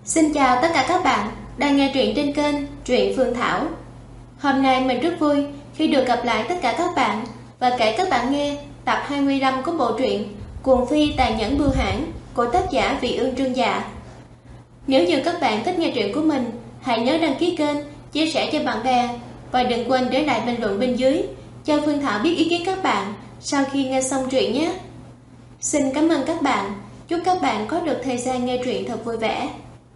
Xin chào tất cả các bạn đang nghe truyện trên kênh Truyện Phương Thảo. Hôm nay mình rất vui khi được gặp lại tất cả các bạn và kể các bạn nghe tập 25 của bộ truyện Cuồng Phi Tàn Nhẫn Bưu Hãn của tác giả Vị Ương Trương Dạ. Nếu như các bạn thích nghe truyện của mình, hãy nhớ đăng ký kênh, chia sẻ cho bạn bè và đừng quên để lại bình luận bên dưới cho Phương Thảo biết ý kiến các bạn sau khi nghe xong truyện nhé. Xin cảm ơn các bạn. Chúc các bạn có được thời gian nghe truyện thật vui vẻ.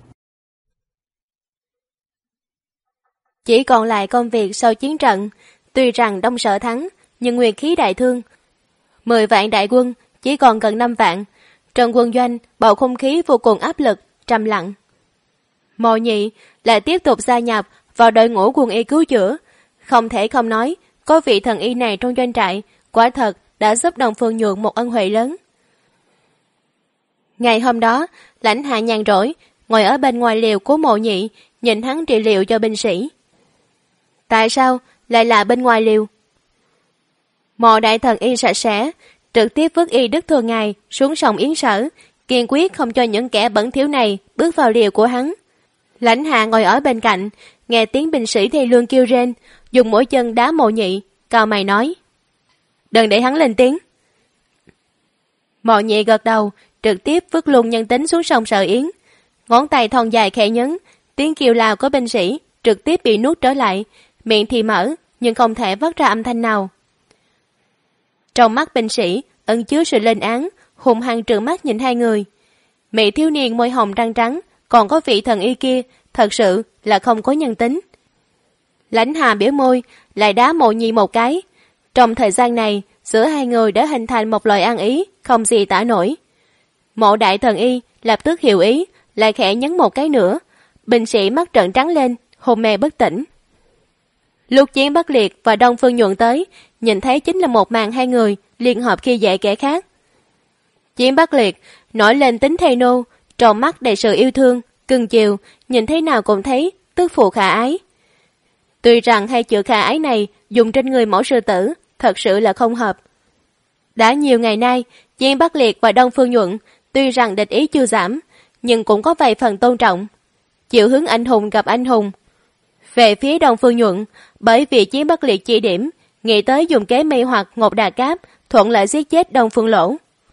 Chỉ còn lại công việc sau chiến trận. Tuy rằng Đông Sở thắng, nhưng nguyên khí đại thương. 10 vạn đại quân chỉ còn gần 5 vạn. Trong quân doanh, bầu không khí vô cùng áp lực, trầm lặng. Mộ Nhị lại tiếp tục gia nhập vào đội ngũ quân y cứu chữa. Không thể không nói, có vị thần y này trong doanh trại, quả thật đã giúp Đông Phương Nhượng một ân huệ lớn. Ngày hôm đó, Lãnh Hạ nhàn rỗi, ngồi ở bên ngoài liều của Mộ Nhị, nhìn hắn trị liệu cho binh sĩ. Tại sao lại là bên ngoài liều? Mộ đại thần y sạch sẽ, trực tiếp vứt y đức thường ngày xuống sông Yến Sở, kiên quyết không cho những kẻ bẩn thỉu này bước vào liều của hắn. Lãnh Hạ ngồi ở bên cạnh, nghe tiếng binh sĩ thê lương kêu rên, dùng mũi chân đá Mộ Nhị, cau mày nói: "Đừng để hắn lên tiếng." Mộ Nhị gật đầu, trực tiếp vứt luôn nhân tính xuống sông Sở Yến. Ngón tay thon dài khẽ nhấn, tiếng kêu lao của binh sĩ trực tiếp bị nuốt trở lại, miệng thì mở nhưng không thể vắt ra âm thanh nào. Trong mắt binh sĩ ẩn chứa sự lên án, hung hăng trợn mắt nhìn hai người. Mỹ thiếu niên môi hồng răng trắng, còn có vị thần y kia thật sự là không có nhân tính. Lãnh Hà biểu môi, lại đá Mộ Nhị một cái. Trong thời gian này, giữa hai người đã hình thành một loại ăn ý không gì tả nổi. Mộ đại thần y lập tức hiểu ý, lại khẽ nhấn một cái nữa. Binh sĩ mắt trợn trắng lên, hôn mê bất tỉnh. Lúc Chiến Bắc Liệt và Đông Phương Nhuận tới, nhìn thấy chính là một màn hai người liên hợp khi dễ kẻ khác. Chiến Bắc Liệt nổi lên tính thê nô, trong mắt đầy sự yêu thương, cưng chiều, nhìn thế nào cũng thấy tức phụ khả ái. Tuy rằng hai chữ khả ái này dùng trên người mẫu sư tử thật sự là không hợp. Đã nhiều ngày nay, Chiến Bắc Liệt và Đông Phương Nhuận tuy rằng địch ý chưa giảm, nhưng cũng có vài phần tôn trọng, chịu hướng anh hùng gặp anh hùng. Về phía Đông Phương Nhuận, bởi vì Chiến Bắc Liệt chỉ điểm, nghĩ tới dùng kế mê hoặc Ngột Đà Cáp, thuận lợi giết chết Đông Phương Lỗ.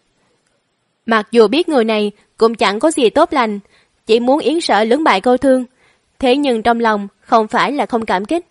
Mặc dù biết người này cũng chẳng có gì tốt lành, chỉ muốn Yến Sở lưỡng bại câu thương, thế nhưng trong lòng không phải là không cảm kích.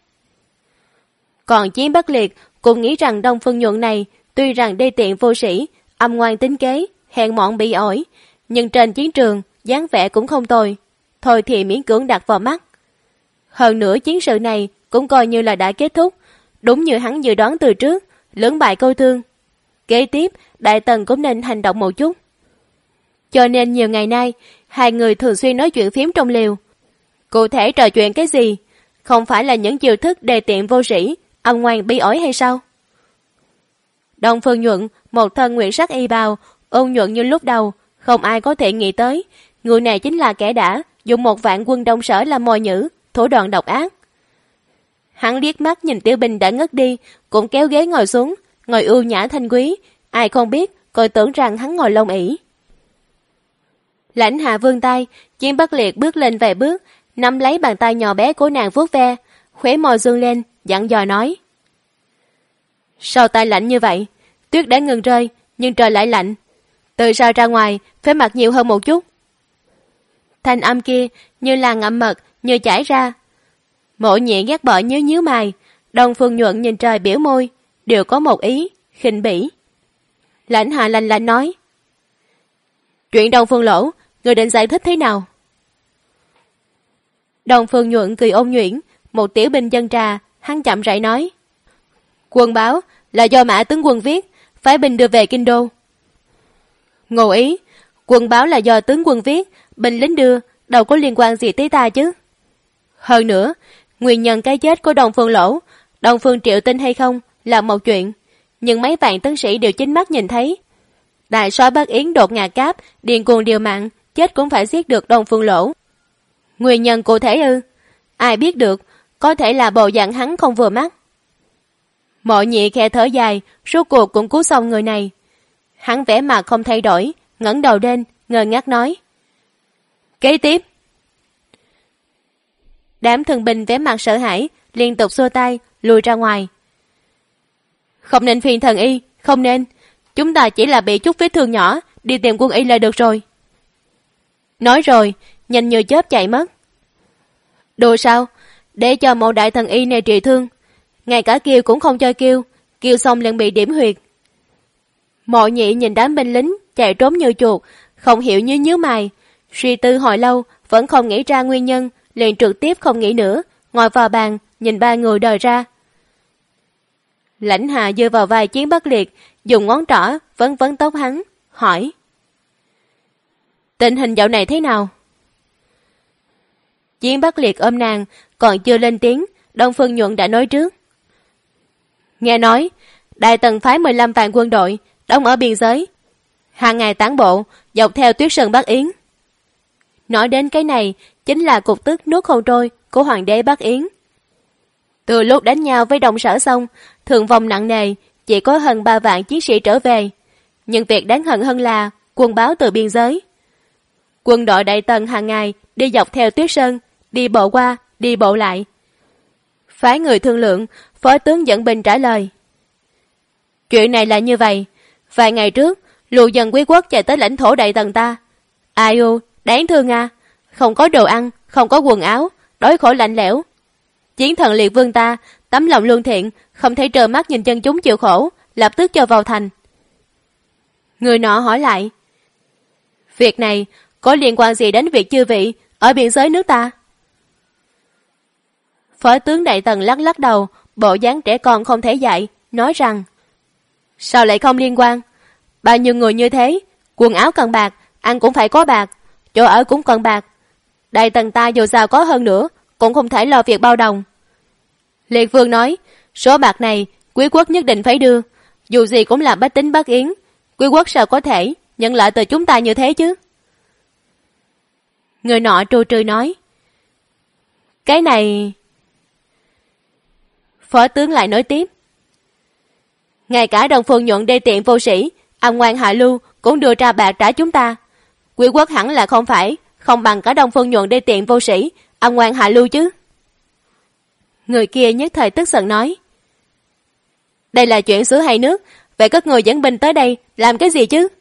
Còn Chiến Bắc Liệt cũng nghĩ rằng Đông Phương Nhuận này tuy rằng đê tiện vô sĩ, âm ngoan tính kế, hèn mọn bị ổi, nhưng trên chiến trường dáng vẻ cũng không tồi, thôi thì miễn cưỡng đặt vào mắt. Hơn nữa chiến sự này cũng coi như là đã kết thúc, đúng như hắn dự đoán từ trước, lưỡng bại câu thương. Kế tiếp, Đại Tần cũng nên hành động một chút. Cho nên nhiều ngày nay, hai người thường xuyên nói chuyện phiếm trong liều. Cụ thể trò chuyện cái gì? Không phải là những chiêu thức đề tiện vô sĩ, âm ngoan bi ổi hay sao? Đông Phương Nhuận, một thân nguyện sắc y bào, ôn nhuận như lúc đầu, không ai có thể nghĩ tới, người này chính là kẻ đã dùng 1 vạn quân Đông Sở làm mồi nhử, thủ đoạn độc ác. Hắn liếc mắt nhìn Tiểu Bình đã ngất đi, cũng kéo ghế ngồi xuống, ngồi ưu nhã thanh quý, ai không biết, coi tưởng rằng hắn ngồi lông ỷ. Lãnh Hạ vươn tay, Chiến Bắc Liệt bước lên vài bước, nắm lấy bàn tay nhỏ bé của nàng vuốt ve, khóe môi dương lên, dặn dò nói: "Sao tay lạnh như vậy? Tuyết đã ngừng rơi, nhưng trời lại lạnh. Từ sau ra ngoài, phải mặc nhiều hơn một chút." Thanh âm kia như là ngậm mật, như chảy ra. Mộ Nhị ghét bỏ nhíu mày, Đông Phương Nhuận nhìn trời biểu môi, đều có một ý, khinh bỉ. Lãnh Hạ lạnh lạnh nói: "Chuyện Đông Phương Lỗ, người định giải thích thế nào?" Đông Phương Nhuận cười ôn nhuyễn, một tiểu binh dân trà, hắn chậm rãi nói: "Quân báo là do Mã tướng quân viết, phái binh đưa về kinh đô." "Ngụ ý, quân báo là do tướng quân viết, binh lính đưa, đâu có liên quan gì tới ta chứ. Hơn nữa, nguyên nhân cái chết của Đông Phương Lỗ, Đông Phương Triệu tin hay không là một chuyện, nhưng mấy vạn tướng sĩ đều chính mắt nhìn thấy. Đại soái Bắc Yến đột ngạt Cáp, điền cuồng điều mạng, chết cũng phải giết được Đông Phương Lỗ. Nguyên nhân cụ thể ư? Ai biết được, có thể là bộ dạng hắn không vừa mắt." Mộ Nhị khe thở dài, rốt cuộc cũng cứu xong người này. Hắn vẻ mặt không thay đổi, ngẩng đầu lên, ngơ ngác nói: "Kế tiếp." Đám thương binh vẻ mặt sợ hãi, liên tục xua tay, lùi ra ngoài. Không nên phiền thần y, không nên. Chúng ta chỉ là bị chút vết thương nhỏ, đi tìm quân y là được rồi. Nói rồi, nhanh như chớp chạy mất. Đùa sao? Để cho một đại thần y này trị thương. Ngay cả kêu cũng không cho kêu xong liền bị điểm huyệt. Mộ Nhị nhìn đám binh lính chạy trốn như chuột, không hiểu như nhíu mày. Suy tư hồi lâu, vẫn không nghĩ ra nguyên nhân, liền trực tiếp không nghĩ nữa, ngồi vào bàn, nhìn ba người đời ra. Lãnh Hạ dựa vào vai Chiến Bắc Liệt, dùng ngón trỏ vấn vấn tóc hắn, hỏi. Tình hình dạo này thế nào? Chiến Bắc Liệt ôm nàng, còn chưa lên tiếng, Đông Phương Nhuận đã nói trước. Nghe nói, Đại Tần phái 15 vạn quân đội, đóng ở biên giới. Hàng ngày tán bộ, dọc theo tuyết sơn Bắc Yến. Nói đến cái này, chính là cục tức nuốt không trôi của hoàng đế Bắc Yến. Từ lúc đánh nhau với Đông Sở xong, thương vong nặng nề, chỉ có hơn 3 vạn chiến sĩ trở về. Nhưng việc đáng hận hơn là quân báo từ biên giới. Quân đội Đại Tần hàng ngày đi dọc theo tuyết sơn, đi bộ qua, đi bộ lại. Phái người thương lượng, phó tướng dẫn binh trả lời. Chuyện này là như vậy. Vài ngày trước, lù dân quý quốc chạy tới lãnh thổ Đại Tần ta. Ai u, đáng thương à. Không có đồ ăn, không có quần áo, đói khổ lạnh lẽo. Chiến thần liệt vương ta, tấm lòng lương thiện, không thể trơ mắt nhìn dân chúng chịu khổ, lập tức cho vào thành. Người nọ hỏi lại. Việc này có liên quan gì đến việc chư vị ở biên giới nước ta? Phó tướng Đại Tần lắc lắc đầu, bộ dáng trẻ con không thể dạy, nói rằng. Sao lại không liên quan? Bao nhiêu người như thế, quần áo cần bạc, ăn cũng phải có bạc, chỗ ở cũng cần bạc. Đại Tần ta dù sao có hơn nữa, cũng không thể lo việc bao đồng. Liệt vương nói, số bạc này quý quốc nhất định phải đưa, dù gì cũng là bách tính Bắc Yến, quý quốc sao có thể nhận lại từ chúng ta như thế chứ? Người nọ trù trừ nói. Cái này... Phó tướng lại nói tiếp. Ngay cả Đông Phương Nhuận đê tiện vô sĩ, âm ngoan hạ lưu cũng đưa ra bạc trả chúng ta. Quý quốc hẳn là không bằng cả Đông Phương Nhuận đê tiện vô sĩ, âm ngoan hạ lưu chứ. Người kia nhất thời tức giận nói. Đây là chuyện giữa hai nước, vậy các người dẫn binh tới đây làm cái gì chứ?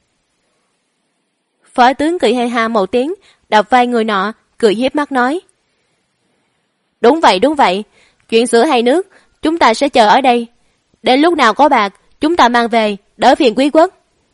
Phó tướng cười hề ha một tiếng, đập vai người nọ, cười hiếp mắt nói. Đúng vậy, chuyện giữa hai nước, chúng ta sẽ chờ ở đây. Đến lúc nào có bạc, chúng ta mang về, đỡ phiền quý quốc.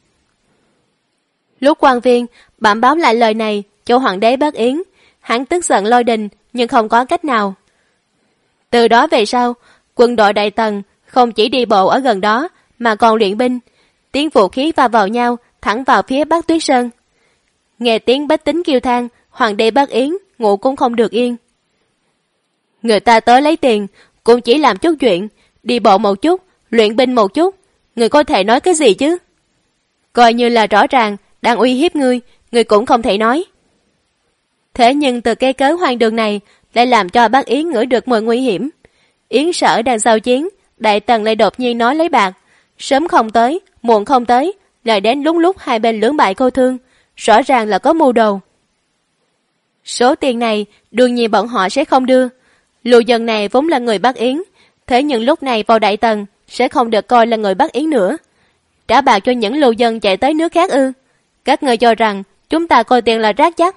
Lúc quan viên bẩm báo lại lời này cho hoàng đế Bắc Yến, hắn tức giận lôi đình, nhưng không có cách nào. Từ đó về sau, quân đội Đại Tần không chỉ đi bộ ở gần đó, mà còn luyện binh, tiếng vũ khí va vào nhau thẳng vào phía Bắc Tuyết Sơn. Nghe tiếng bách tính kêu than, hoàng đế Bắc Yến ngủ cũng không được yên. Người ta tới lấy tiền, cũng chỉ làm chút chuyện, đi bộ một chút, luyện binh một chút, người có thể nói cái gì chứ? Coi như là rõ ràng đang uy hiếp ngươi cũng không thể nói. Thế nhưng từ cây cớ hoang đường này lại làm cho Bắc Yến ngửi được mùi nguy hiểm. Yến Sở đang giao chiến, Đại Tần lại đột nhiên nói lấy bạc, sớm không tới, muộn không tới, lại đến đúng lúc hai bên lưỡng bại câu thương, rõ ràng là có mưu đồ. Số tiền này đương nhiên bọn họ sẽ không đưa. Lù dân này vốn là người Bắc Yến, thế nhưng lúc này vào Đại Tần sẽ không được coi là người Bắc Yến nữa. Trả bạc cho những lù dân chạy tới nước khác ư? Các người cho rằng chúng ta coi tiền là rác chắc?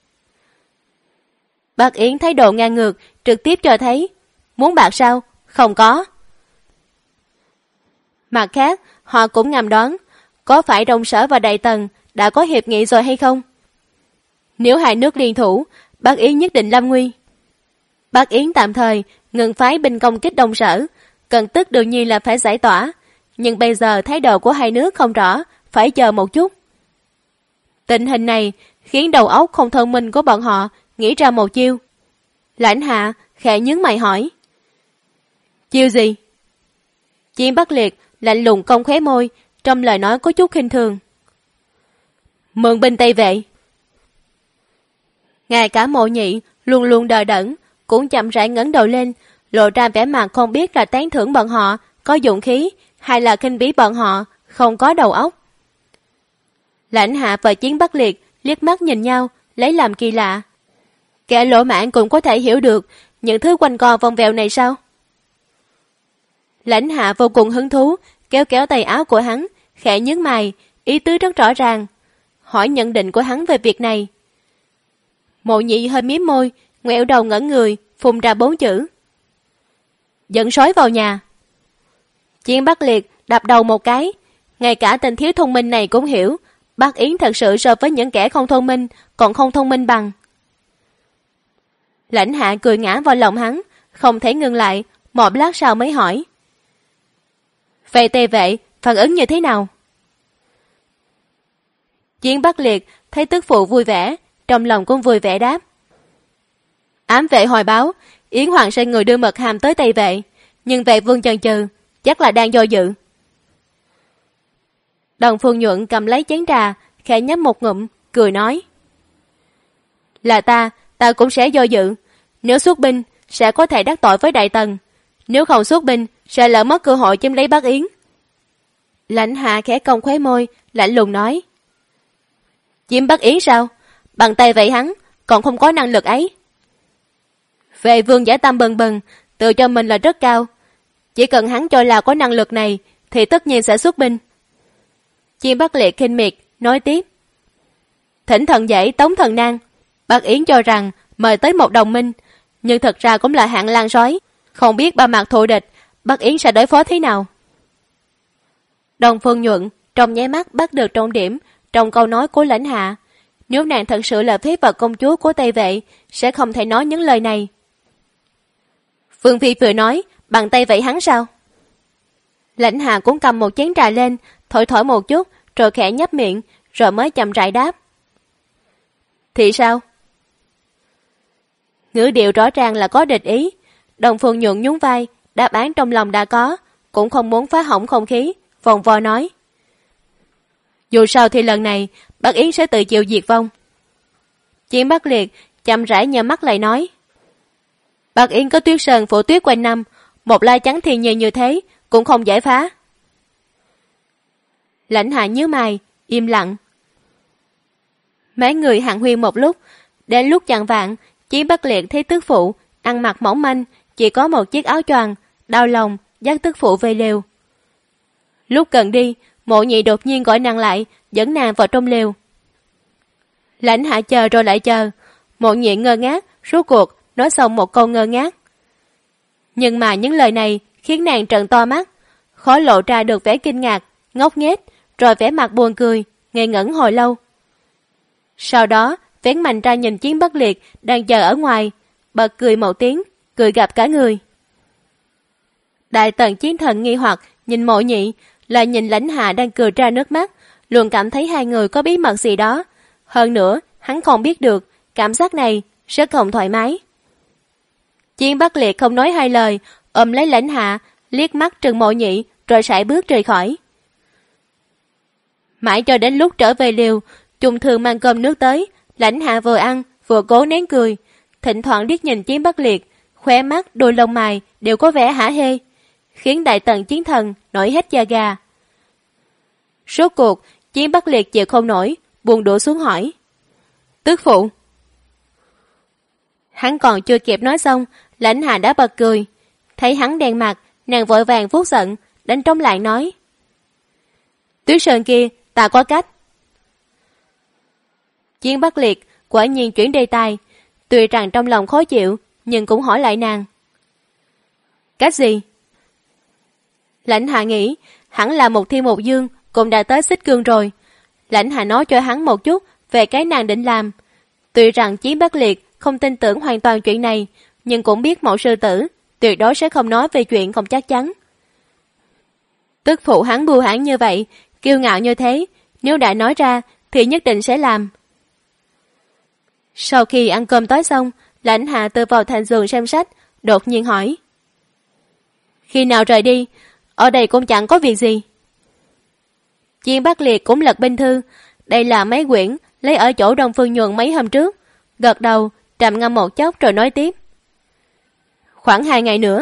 Bắc Yến thái độ ngang ngược, trực tiếp cho thấy. Muốn bạc sao? Không có. Mặt khác, họ cũng ngầm đoán, có phải Đông Sở và Đại Tần đã có hiệp nghị rồi hay không? Nếu hai nước liên thủ, Bắc Yến nhất định lâm nguy. Bắc Yến tạm thời ngừng phái binh công kích Đông Sở, cần tức đương nhiên là phải giải tỏa, nhưng bây giờ thái độ của hai nước không rõ, phải chờ một chút. Tình hình này khiến đầu óc không thông minh của bọn họ nghĩ ra một chiêu. Lãnh Hạ khẽ nhướng mày hỏi. Chiêu gì? Chiến Bắc Liệt lạnh lùng cong khóe môi, trong lời nói có chút khinh thường. Mượn binh Tây Vệ. Ngay cả Mộ Nhị luôn luôn đờ đẫn, cũng chậm rãi ngẩng đầu lên, lộ ra vẻ mặt không biết là tán thưởng bọn họ có dụng khí hay là khinh bỉ bọn họ không có đầu óc. Lãnh Hạ và Chiến Bắc Liệt liếc mắt nhìn nhau, lấy làm kỳ lạ. Kẻ lỗ mãn cũng có thể hiểu được những thứ quanh co vòng vèo này sao? Lãnh Hạ vô cùng hứng thú, kéo kéo tay áo của hắn, khẽ nhướng mày, ý tứ rất rõ ràng, hỏi nhận định của hắn về việc này. Mộ Nhị hơi mím môi, ngoẹo đầu ngẩn người, phun ra 4 chữ: dẫn sói vào nhà. Chiến Bắc Liệt đập đầu một cái, ngay cả tên thiếu thông minh này cũng hiểu, Bắc Yến thật sự so với những kẻ không thông minh còn không thông minh bằng. Lãnh Hạ cười ngã vào lòng hắn, không thể ngừng lại, một lát sau mới hỏi: vậy Tề Vệ phản ứng như thế nào? Chiến Bắc Liệt thấy tức phụ vui vẻ, trong lòng cũng vui vẻ đáp: ám vệ hồi báo Yến Hoàng sai người đưa mật hàm tới Tây Vệ, nhưng Vệ Vương chần chừ, chắc là đang do dự. Đồng Phương Nhuận cầm lấy chén trà, khẽ nhấp một ngụm, cười nói: là ta cũng sẽ do dự. Nếu xuất binh sẽ có thể đắc tội với Đại Tần, nếu không xuất binh sẽ lỡ mất cơ hội chiếm lấy Bắc Yến. Lãnh Hạ khẽ cong khóe môi, lạnh lùng nói: chiếm Bắc Yến sao? Bằng tay vậy hắn còn không có năng lực ấy. Vệ Vương giả tâm bần bần, tự cho mình là rất cao, chỉ cần hắn cho là có năng lực này thì tất nhiên sẽ xuất binh. Chiến Bắc Liệt khinh miệt nói tiếp: thỉnh thần dãy tống thần nan, Bắc Yến cho rằng mời tới một đồng minh, nhưng thật ra cũng là hạng lang sói, không biết ba mặt thù địch, Bắc Yến sẽ đối phó thế nào. Đồng Phương Nhuận trong nháy mắt bắt được trọng điểm trong câu nói của Lãnh Hạ. Nếu nàng thật sự là phế vật công chúa của Tây Vệ, sẽ không thể nói những lời này. Phương Phi vừa nói bằng tay vậy hắn sao? Lãnh Hạ cũng cầm một chén trà lên, thổi thổi một chút, rồi khẽ nhấp miệng, rồi mới chậm rãi đáp: thì sao? Ngữ điệu rõ ràng là có địch ý. Đồng Phương Nhuận nhún vai, đáp án trong lòng đã có, cũng không muốn phá hỏng không khí, vòng vo nói: dù sao thì lần này Bắc Yến sẽ tự chịu diệt vong. Chiến Bắc Liệt chậm rãi nhờ mắt lại nói: Bắc Yến có tuyết sơn phủ tuyết quanh năm, một lai chắn thiên nhiên như thế cũng không giải phá. Lãnh Hạ nhíu mày, im lặng. Mấy người hàn huyên một lúc, đến lúc chạng vạng, Chiến Bắc Liệt thấy tức phụ ăn mặc mỏng manh, chỉ có một chiếc áo choàng, đau lòng dắt tức phụ về lều. Lúc cần đi, Mộ Nhị đột nhiên gọi nàng lại, dẫn nàng vào trong lều. Lãnh Hạ chờ rồi lại chờ, Mộ Nhị ngơ ngác, rốt cuộc nói xong một câu ngơ ngác. Nhưng mà những lời này khiến nàng trợn to mắt, khó lộ ra được vẻ kinh ngạc, ngốc nghếch, rồi vẻ mặt buồn cười, ngây ngẩn hồi lâu. Sau đó vén mạnh ra nhìn Chiến Bắc Liệt đang chờ ở ngoài, bật cười một tiếng, cười gặp cả người. Đại Tần Chiến Thần nghi hoặc nhìn Mộ Nhị, lại nhìn Lãnh Hạ đang cười ra nước mắt, luôn cảm thấy hai người có bí mật gì đó. Hơn nữa, hắn không biết được, cảm giác này rất không thoải mái. Chiến Bắc Liệt không nói hai lời, ôm lấy Lãnh Hạ, liếc mắt trừng Mộ Nhị, rồi sải bước rời khỏi. Mãi cho đến lúc trở về liều, Trung Thường mang cơm nước tới, Lãnh Hạ vừa ăn vừa cố nén cười, thỉnh thoảng liếc nhìn Chiến Bắc Liệt, khóe mắt đôi lông mày đều có vẻ hả hê, khiến Đại Tần Chiến Thần nổi hết da gà. Rốt cuộc Chiến Bắc Liệt chịu không nổi, buông đũa xuống hỏi: tức phụ? Hắn còn chưa kịp nói xong, Lãnh Hạ đã bật cười. Thấy hắn đen mặt, nàng vội vàng vuốt giận, đánh trống lại nói: Tuyết Sơn kia ta có cách. Chiến Bắc Liệt quả nhiên chuyển đề tài, tuy rằng trong lòng khó chịu, nhưng cũng hỏi lại nàng: cách gì? Lãnh Hạ nghĩ hẳn là một Thiên Một Dương cũng đã tới Xích Cương rồi. Lãnh Hạ nói cho hắn một chút về cái nàng định làm. Tuy rằng Chiến Bắc Liệt không tin tưởng hoàn toàn chuyện này, nhưng cũng biết Mẫu sư tử tuyệt đối sẽ không nói về chuyện không chắc chắn. Tức phụ hắn bưu hãn như vậy, kiêu ngạo như thế, nếu đã nói ra thì nhất định sẽ làm. Sau khi ăn cơm tối xong, Lãnh Hạ tựa vào thành giường xem sách, đột nhiên hỏi: khi nào rời đi? Ở đây cũng chẳng có việc gì. Chiến Bắc Liệt cũng lật binh thư, đây là mấy quyển lấy ở chỗ Đông Phương Nhuận mấy hôm trước, gật đầu trầm ngâm một chốc rồi nói tiếp: khoảng 2 ngày nữa.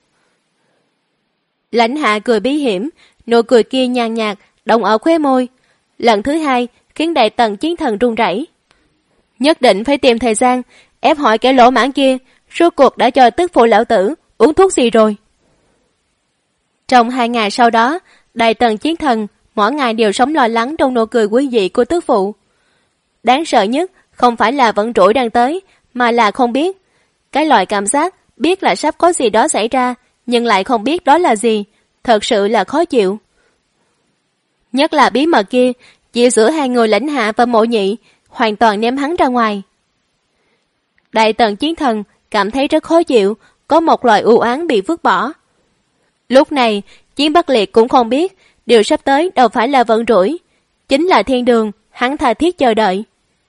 Lãnh Hạ cười bí hiểm, nụ cười kia nhàn nhạt động ở khóe môi, lần thứ hai khiến Đại Tần Chiến Thần run rẩy. Nhất định phải tìm thời gian ép hỏi kẻ lỗ mãng kia rốt cuộc đã cho tức phụ lão tử uống thuốc gì rồi. Trong 2 ngày sau đó, Đại Tần Chiến Thần mỗi ngày đều sống lo lắng trong nụ cười quý dị của tức phụ. Đáng sợ nhất không phải là vận rủi đang tới, mà là không biết. Cái loại cảm giác biết là sắp có gì đó xảy ra, nhưng lại không biết đó là gì, thật sự là khó chịu. Nhất là bí mật kia, chỉ giữa 2 người Lãnh Hạ và Mộ Nhị, hoàn toàn ném hắn ra ngoài. Đại Tần Chiến Thần cảm thấy rất khó chịu, có một loại u oán bị vứt bỏ. Lúc này, Chiến Bắc Liệt cũng không biết, điều sắp tới đâu phải là vận rủi, chính là thiên đường, hắn tha thiết chờ đợi.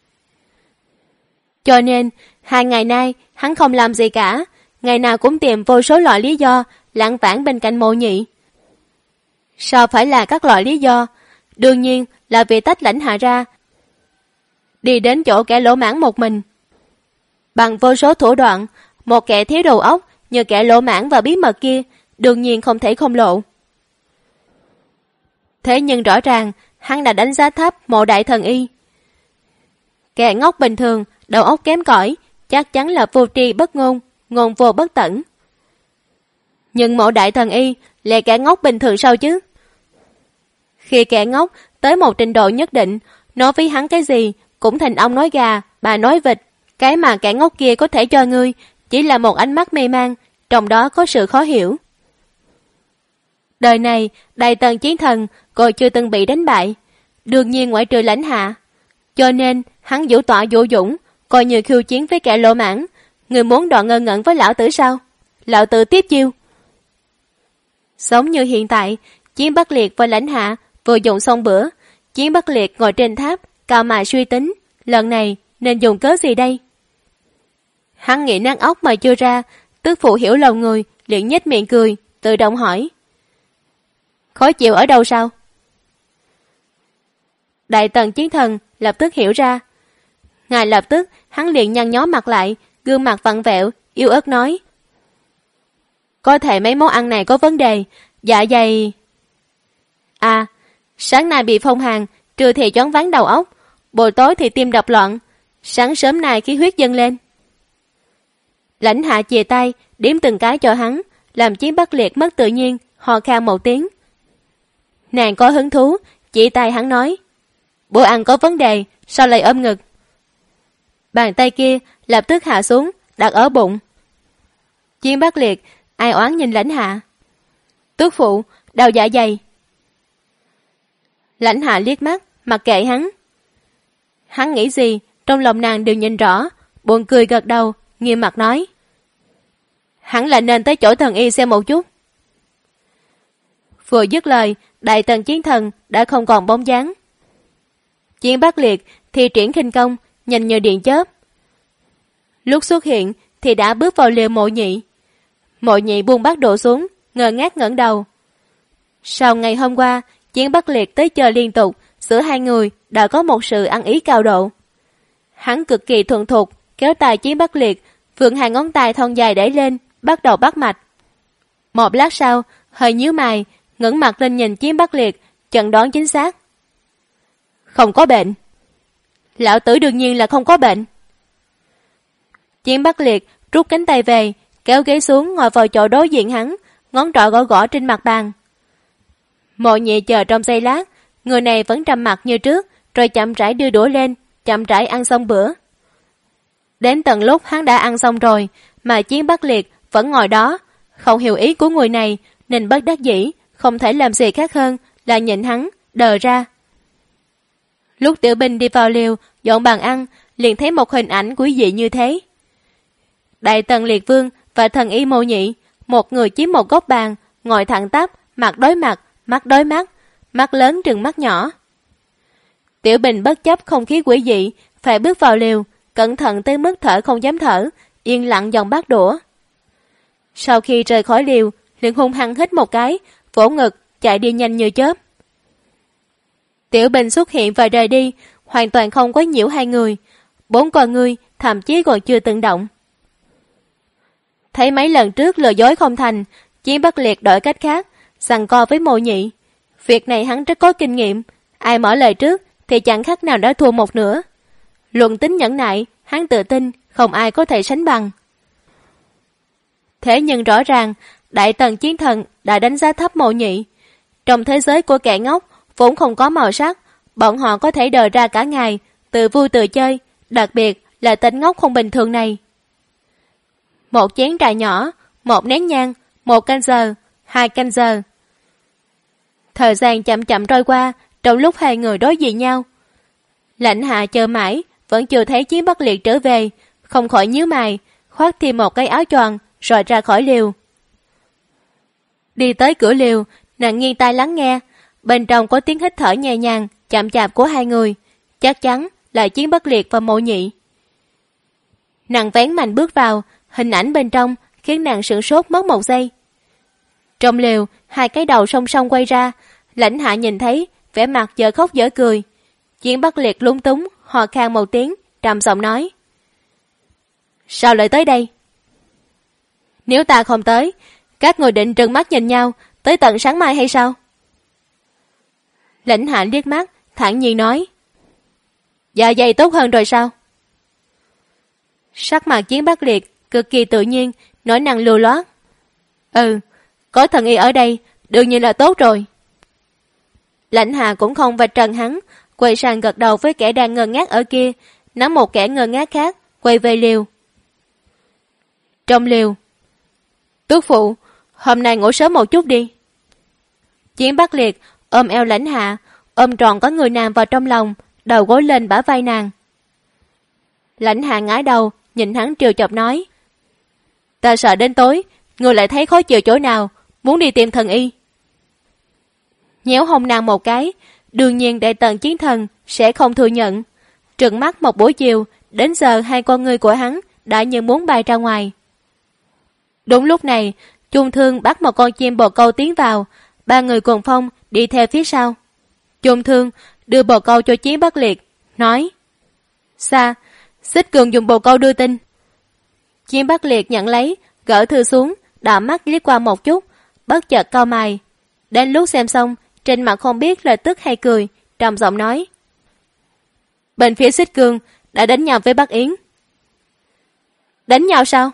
Cho nên, 2 ngày nay, hắn không làm gì cả, ngày nào cũng tìm vô số loại lý do, lảng vảng bên cạnh Mộ Nhị. Sao phải là các loại lý do? Đương nhiên là vì tách Lãnh Hạ ra, đi đến chỗ kẻ lỗ mãng một mình. Bằng vô số thủ đoạn, một kẻ thiếu đầu óc như kẻ lỗ mãng và bí mật kia, đương nhiên không thể không lộ. Thế nhưng rõ ràng, hắn đã đánh giá thấp Mộ Đại Thần Y. Kẻ ngốc bình thường, đầu óc kém cỏi, chắc chắn là vô tri bất ngôn, ngôn vô bất tẩn. Nhưng Mộ Đại Thần Y là kẻ ngốc bình thường sao chứ? Khi kẻ ngốc tới một trình độ nhất định, nói với hắn cái gì cũng thành ông nói gà, bà nói vịt. Cái mà kẻ ngốc kia có thể cho ngươi chỉ là một ánh mắt mê man, trong đó có sự khó hiểu. Đời này, Đại Tần Chiến Thần còn chưa từng bị đánh bại, đương nhiên ngoại trừ Lãnh Hạ. Cho nên, hắn vũ tọa vũ dũng, coi như khiêu chiến với kẻ lỗ mãng. Người muốn đoạn ngơ ngẩn với lão tử sao? Lão tử tiếp chiêu. Giống như hiện tại, Chiến Bắc Liệt và Lãnh Hạ vừa dùng xong bữa, Chiến Bắc Liệt ngồi trên tháp, cao mày suy tính, lần này nên dùng cớ gì đây? Hắn nghĩ nát óc mà chưa ra, tức phụ hiểu lòng người, liền nhếch miệng cười, tự động hỏi. Khó chịu ở đâu sao? Đại Tần Chiến Thần lập tức hiểu ra. Ngay lập tức, hắn liền nhăn nhó mặt lại, gương mặt vặn vẹo, yếu ớt nói. Có thể mấy món ăn này có vấn đề, dạ dày... À, sáng nay bị phong hàn, trưa thì choáng váng đầu óc, buổi tối thì tim đập loạn, sáng sớm nay khí huyết dâng lên. Lãnh Hạ chìa tay, đếm từng cái cho hắn, làm Chiến Bắc Liệt mất tự nhiên, hò khan một tiếng. Nàng có hứng thú, chỉ tay hắn nói. Bữa ăn có vấn đề, sao lại ôm ngực? Bàn tay kia lập tức hạ xuống, đặt ở bụng. Chiến Bắc Liệt ai oán nhìn Lãnh Hạ. Tước phụ, đau dạ dày. Lãnh Hạ liếc mắt, mặc kệ hắn. Hắn nghĩ gì, trong lòng nàng đều nhìn rõ, buồn cười gật đầu, nghiêm mặt nói. Hắn là nên tới chỗ thần y xem một chút. Vừa dứt lời, Đại Tần Chiến Thần đã không còn bóng dáng. Chiến Bắc Liệt thì triển khinh công, nhanh như điện chớp. Lúc xuất hiện thì đã bước vào liều Mộ Nhị. Mộ Nhị buông bát đổ xuống, ngơ ngác ngẩng đầu. Sau ngày hôm qua, Chiến Bắc Liệt tới chờ liên tục, giữa 2 người đã có một sự ăn ý cao độ. Hắn cực kỳ thuần thục, kéo tay Chiến Bắc Liệt, vươn 2 ngón tay thon dài đẩy lên, bắt đầu bắt mạch. Một lát sau, hơi nhíu mày, ngẩng mặt lên nhìn Chiến Bắc Liệt, chẩn đoán chính xác. Không có bệnh. Lão tử đương nhiên là không có bệnh. Chiến Bắc Liệt rút cánh tay về, kéo ghế xuống ngồi vào chỗ đối diện hắn, ngón trỏ gõ gõ trên mặt bàn. Mộ Nhị chờ trong giây lát, người này vẫn trầm mặc như trước, rồi chậm rãi đưa đũa lên, chậm rãi ăn xong bữa. Đến tận lúc hắn đã ăn xong rồi, mà Chiến Bắc Liệt vẫn ngồi đó, không hiểu ý của người này, nên bất đắc dĩ, không thể làm gì khác hơn là nhìn hắn, đờ ra. Lúc Tiểu Binh đi vào liều, dọn bàn ăn, liền thấy một hình ảnh quý dị như thế. Đại Tần Liệt Vương và thần y Mộ Nhị, một người chiếm một góc bàn, ngồi thẳng tắp, mặt đối mặt, mắt đối mắt, mắt lớn trừng mắt nhỏ. Tiểu Bình bất chấp không khí quỷ dị, phải bước vào liều, cẩn thận tới mức thở không dám thở, yên lặng dòng bát đũa. Sau khi rời khỏi liều, liền hung hăng hít một cái, vỗ ngực, chạy đi nhanh như chớp. Tiểu Bình xuất hiện và rời đi, hoàn toàn không quấy nhiễu 2 người. 4 con ngươi thậm chí còn chưa từng động. Thấy mấy lần trước lừa dối không thành, Chiến Bắc Liệt đổi cách khác, giằng co với Mộ Nhị. Việc này hắn rất có kinh nghiệm, ai mở lời trước thì chẳng khác nào đã thua một nửa. Luận tính nhẫn nại, hắn tự tin không ai có thể sánh bằng. Thế nhưng rõ ràng, Đại Tần chiến thần đã đánh giá thấp Mộ Nhị. Trong thế giới của kẻ ngốc, vốn không có màu sắc, bọn họ có thể đờ ra cả ngày, tự vui tự chơi, đặc biệt là tên ngốc không bình thường này. Một chén trà nhỏ, một nén nhang, 1 canh giờ, 2 canh giờ. Thời gian chậm chậm trôi qua, trong lúc hai người đối diện nhau. Lãnh Hạ chờ mãi, vẫn chưa thấy Chiến Bắc Liệt trở về, không khỏi nhíu mày, khoác thêm một cái áo choàng rồi ra khỏi liều. Đi tới cửa liều, nàng nghiêng tai lắng nghe, bên trong có tiếng hít thở nhẹ nhàng, chậm chạp của hai người, chắc chắn là Chiến Bắc Liệt và Mộ Nhị. Nàng vén mạnh bước vào, hình ảnh bên trong khiến nàng sửng sốt mất một giây. Trong liều, hai cái đầu song song quay ra, Lãnh Hạ nhìn thấy vẻ mặt dở khóc dở cười. Chiến Bắc Liệt lúng túng, hò khan một tiếng, trầm giọng nói: Sao lại tới đây? Nếu ta không tới, các người định trừng mắt nhìn nhau tới tận sáng mai hay sao? Lãnh Hạ liếc mắt, thản nhiên nói: Dạ dày tốt hơn rồi sao? Sắc mặt Chiến Bắc Liệt cực kỳ tự nhiên, nói năng lưu loát: Có thần y ở đây, đương nhiên là tốt rồi. Lãnh Hạ cũng không vạch trần hắn, quay sang gật đầu với kẻ đang ngơ ngác ở kia, nắm một kẻ ngơ ngác khác, quay về liều. Trong liều: Tước phụ, hôm nay ngủ sớm một chút đi. Chiến Bắc Liệt ôm eo Lãnh Hạ, ôm tròn có người nàng vào trong lòng, đầu gối lên bả vai nàng. Lãnh Hạ ngái đầu, nhìn hắn trêu chọc nói: Ta sợ đến tối, người lại thấy khó chịu chỗ nào, muốn đi tìm thần y. Nhéo hông nàng một cái, đương nhiên Đại Tần chiến thần sẽ không thừa nhận. Trừng mắt một buổi chiều, đến giờ hai con ngươi của hắn đã như muốn bay ra ngoài. Đúng lúc này, Chung Thương bắt một con chim bồ câu tiến vào, ba người cùng phong đi theo phía sau. Chung Thương đưa bồ câu cho Chiến Bắc Liệt, nói: Xa, Xích Cường dùng bồ câu đưa tin. Chiến Bắc Liệt nhận lấy, gỡ thư xuống, đảo mắt liếc qua một chút, bất chợt cau mày. Đến lúc xem xong, trên mặt không biết là tức hay cười, trầm giọng nói: Bên phía Xích Cường đã đánh nhau với Bắc Yến. Đánh nhau sao?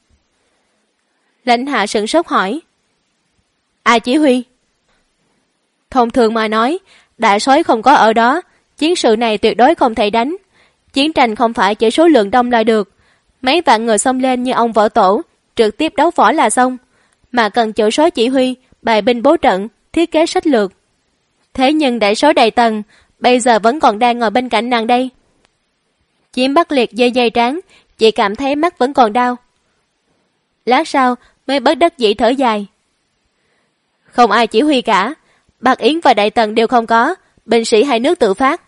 Lãnh Hạ sửng sốt hỏi: Ai chỉ huy? Thông thường mà nói, đại soái không có ở đó, chiến sự này tuyệt đối không thể đánh. Chiến tranh không phải chỉ số lượng đông là được, mấy vạn người xông lên như ông võ tổ, trực tiếp đấu võ là xong, mà cần chữ số chỉ huy, bài binh bố trận, thiết kế sách lược. Thế nhưng đại soái Đại Tần bây giờ vẫn còn đang ngồi bên cạnh nàng đây. Chiến Bắc Liệt dây dây trán, chỉ cảm thấy mắt vẫn còn đau. Lát sau mới bất đắc dĩ thở dài: Không ai chỉ huy cả, Bắc Yến và Đại Tần đều không có, binh sĩ hai nước tự phát.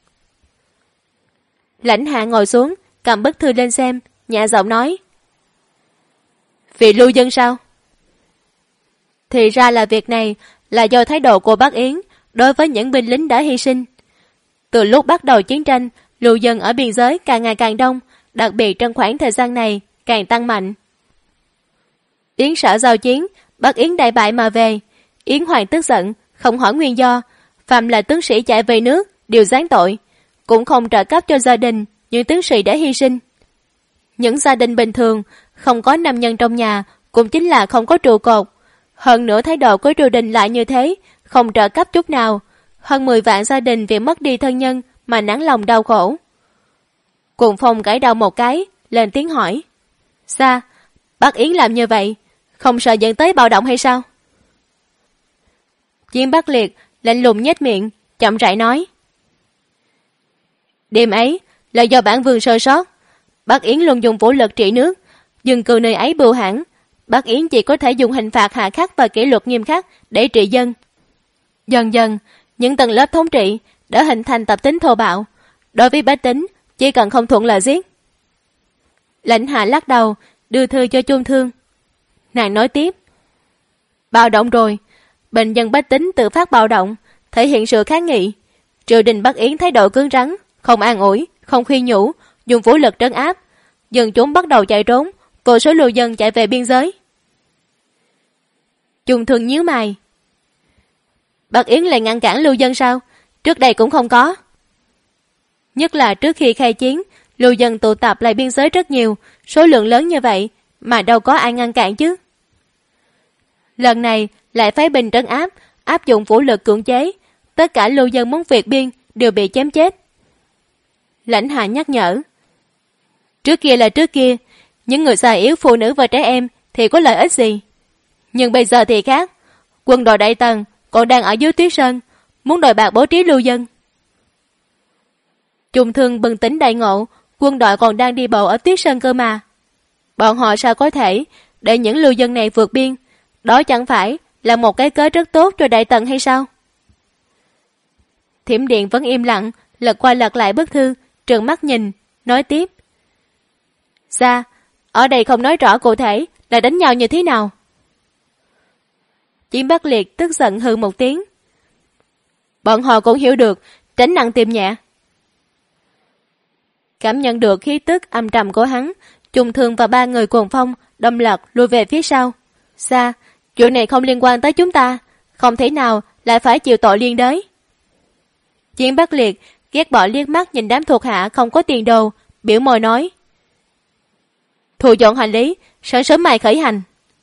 Lãnh Hạ ngồi xuống, cầm bức thư lên xem, nhẹ giọng nói: Vì lưu dân sao? Thì ra là việc này là do thái độ của Bắc Yến đối với những binh lính đã hy sinh. Từ lúc bắt đầu chiến tranh, lưu dân ở biên giới càng ngày càng đông, đặc biệt trong khoảng thời gian này càng tăng mạnh. Yến Sở giao chiến, Bắc Yến đại bại mà về. Yến Hoàng tức giận, không hỏi nguyên do, phạm là tướng sĩ chạy về nước đều giáng tội, cũng không trợ cấp cho gia đình những tướng sĩ đã hy sinh. Những gia đình bình thường không có nam nhân trong nhà cũng chính là không có trụ cột. Hơn nữa thái độ của triều đình lại như thế, không trợ cấp chút nào. Hơn 10 vạn gia đình vì mất đi thân nhân mà nản lòng đau khổ. Cùng Phong gãi đầu một cái, lên tiếng hỏi: Sao? Bắc Yến làm như vậy, không sợ dẫn tới bạo động hay sao? Chiến Bắc Liệt lạnh lùng nhếch miệng, chậm rãi nói: Đêm ấy là do bản vương sơ sót. Bắc Yến luôn dùng vũ lực trị nước, dân cư nơi ấy bưu hãn. Bắc Yến chỉ có thể dùng hình phạt hà khắc và kỷ luật nghiêm khắc để trị dân. Dần dần, những tầng lớp thống trị đã hình thành tập tính thô bạo. Đối với bách tính, chỉ cần không thuận là giết. Lãnh Hạ lắc đầu, đưa thư cho Chung Thương. Nàng nói tiếp: Bạo động rồi, bình dân bách tính tự phát bạo động, thể hiện sự kháng nghị. Triều đình Bắc Yến thái độ cứng rắn, không an ủi, không khuyên nhủ, dùng vũ lực trấn áp. Dân chúng bắt đầu chạy trốn, vô số lưu dân chạy về biên giới. Chung Thương nhíu mày: Bắc Yến lại ngăn cản lưu dân sao? Trước đây cũng không có. Nhất là trước khi khai chiến, Lưu dân tụ tập lại biên giới rất nhiều, số lượng lớn như vậy mà đâu có ai ngăn cản chứ. Lần này lại phái binh trấn áp, áp dụng vũ lực cưỡng chế, tất cả lưu dân muốn vượt biên đều bị chém chết. Lãnh Hạ nhắc nhở. Trước kia là trước kia, những người già yếu, phụ nữ và trẻ em thì có lợi ích gì. Nhưng bây giờ thì khác, quân đội Đại Tần còn đang ở dưới Tuyết Sơn, muốn đòi bạc bố trí lưu dân. Trung Thương bừng tỉnh đại ngộ, quân đội còn đang đi bộ ở Tuyết Sơn cơ mà. Bọn họ sao có thể để những lưu dân này vượt biên? Đó chẳng phải là một cái cớ rất tốt cho Đại Tần hay sao? Thiểm Điện vẫn im lặng, lật qua lật lại bức thư, trợn mắt nhìn, nói tiếp. Dạ, ở đây không nói rõ cụ thể là đánh nhau như thế nào. Chiến Bắc Liệt tức giận hừ một tiếng. Bọn họ cũng hiểu được, tránh nặng tìm nhẹ. Cảm nhận được khí tức âm trầm của hắn, Trung Thương và ba người Cuồng Phong đâm lật lùi về phía sau. Xa, chuyện này không liên quan tới chúng ta, không thể nào lại phải chịu tội liên đới. Chiến Bắc Liệt ghét bỏ liếc mắt nhìn đám thuộc hạ không có tiền đồ, biểu môi nói. Thu dọn hành lý, sáng sớm mai khởi hành.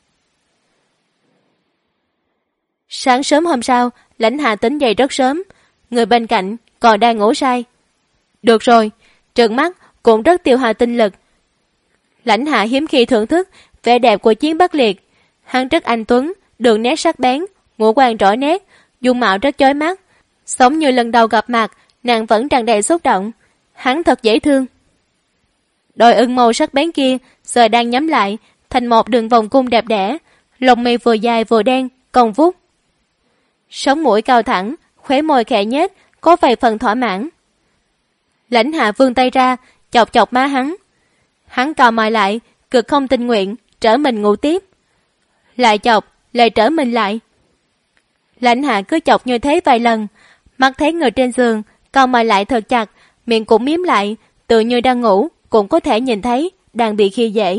Sáng sớm hôm sau, Lãnh Hạ tỉnh dậy rất sớm, người bên cạnh còn đang ngủ say. Được rồi, trợn mắt cũng rất tiêu hao tinh lực. Lãnh Hạ hiếm khi thưởng thức vẻ đẹp của Chiến Bắc Liệt. Hắn rất anh tuấn, đường nét sắc bén, ngũ quan rõ nét, dung mạo rất chói mắt. Giống như lần đầu gặp mặt, nàng vẫn tràn đầy xúc động. Hắn thật dễ thương. Đôi ưng màu sắc bén kia giờ đang nhắm lại thành một đường vòng cung đẹp đẽ, lông mi vừa dài vừa đen, cong vút. Sống mũi cao thẳng, khóe môi khẽ nhếch, có vài phần thỏa mãn. Lãnh Hạ vươn tay ra, chọc chọc má hắn. Hắn cau mày lại, cực không tình nguyện, trở mình ngủ tiếp. Lại chọc, lại trở mình lại. Lãnh Hạ cứ chọc như thế vài lần, mắt thấy người trên giường, cau mày lại thật chặt, miệng cũng miếm lại, tự như đang ngủ, cũng có thể nhìn thấy, đang bị khi dễ.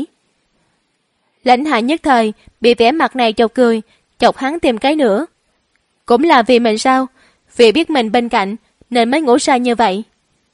Lãnh Hạ nhất thời, bị vẻ mặt này chọc cười, chọc hắn tìm cái nữa. Cũng là vì mình sao? Vì biết mình bên cạnh, nên mới ngủ say như vậy.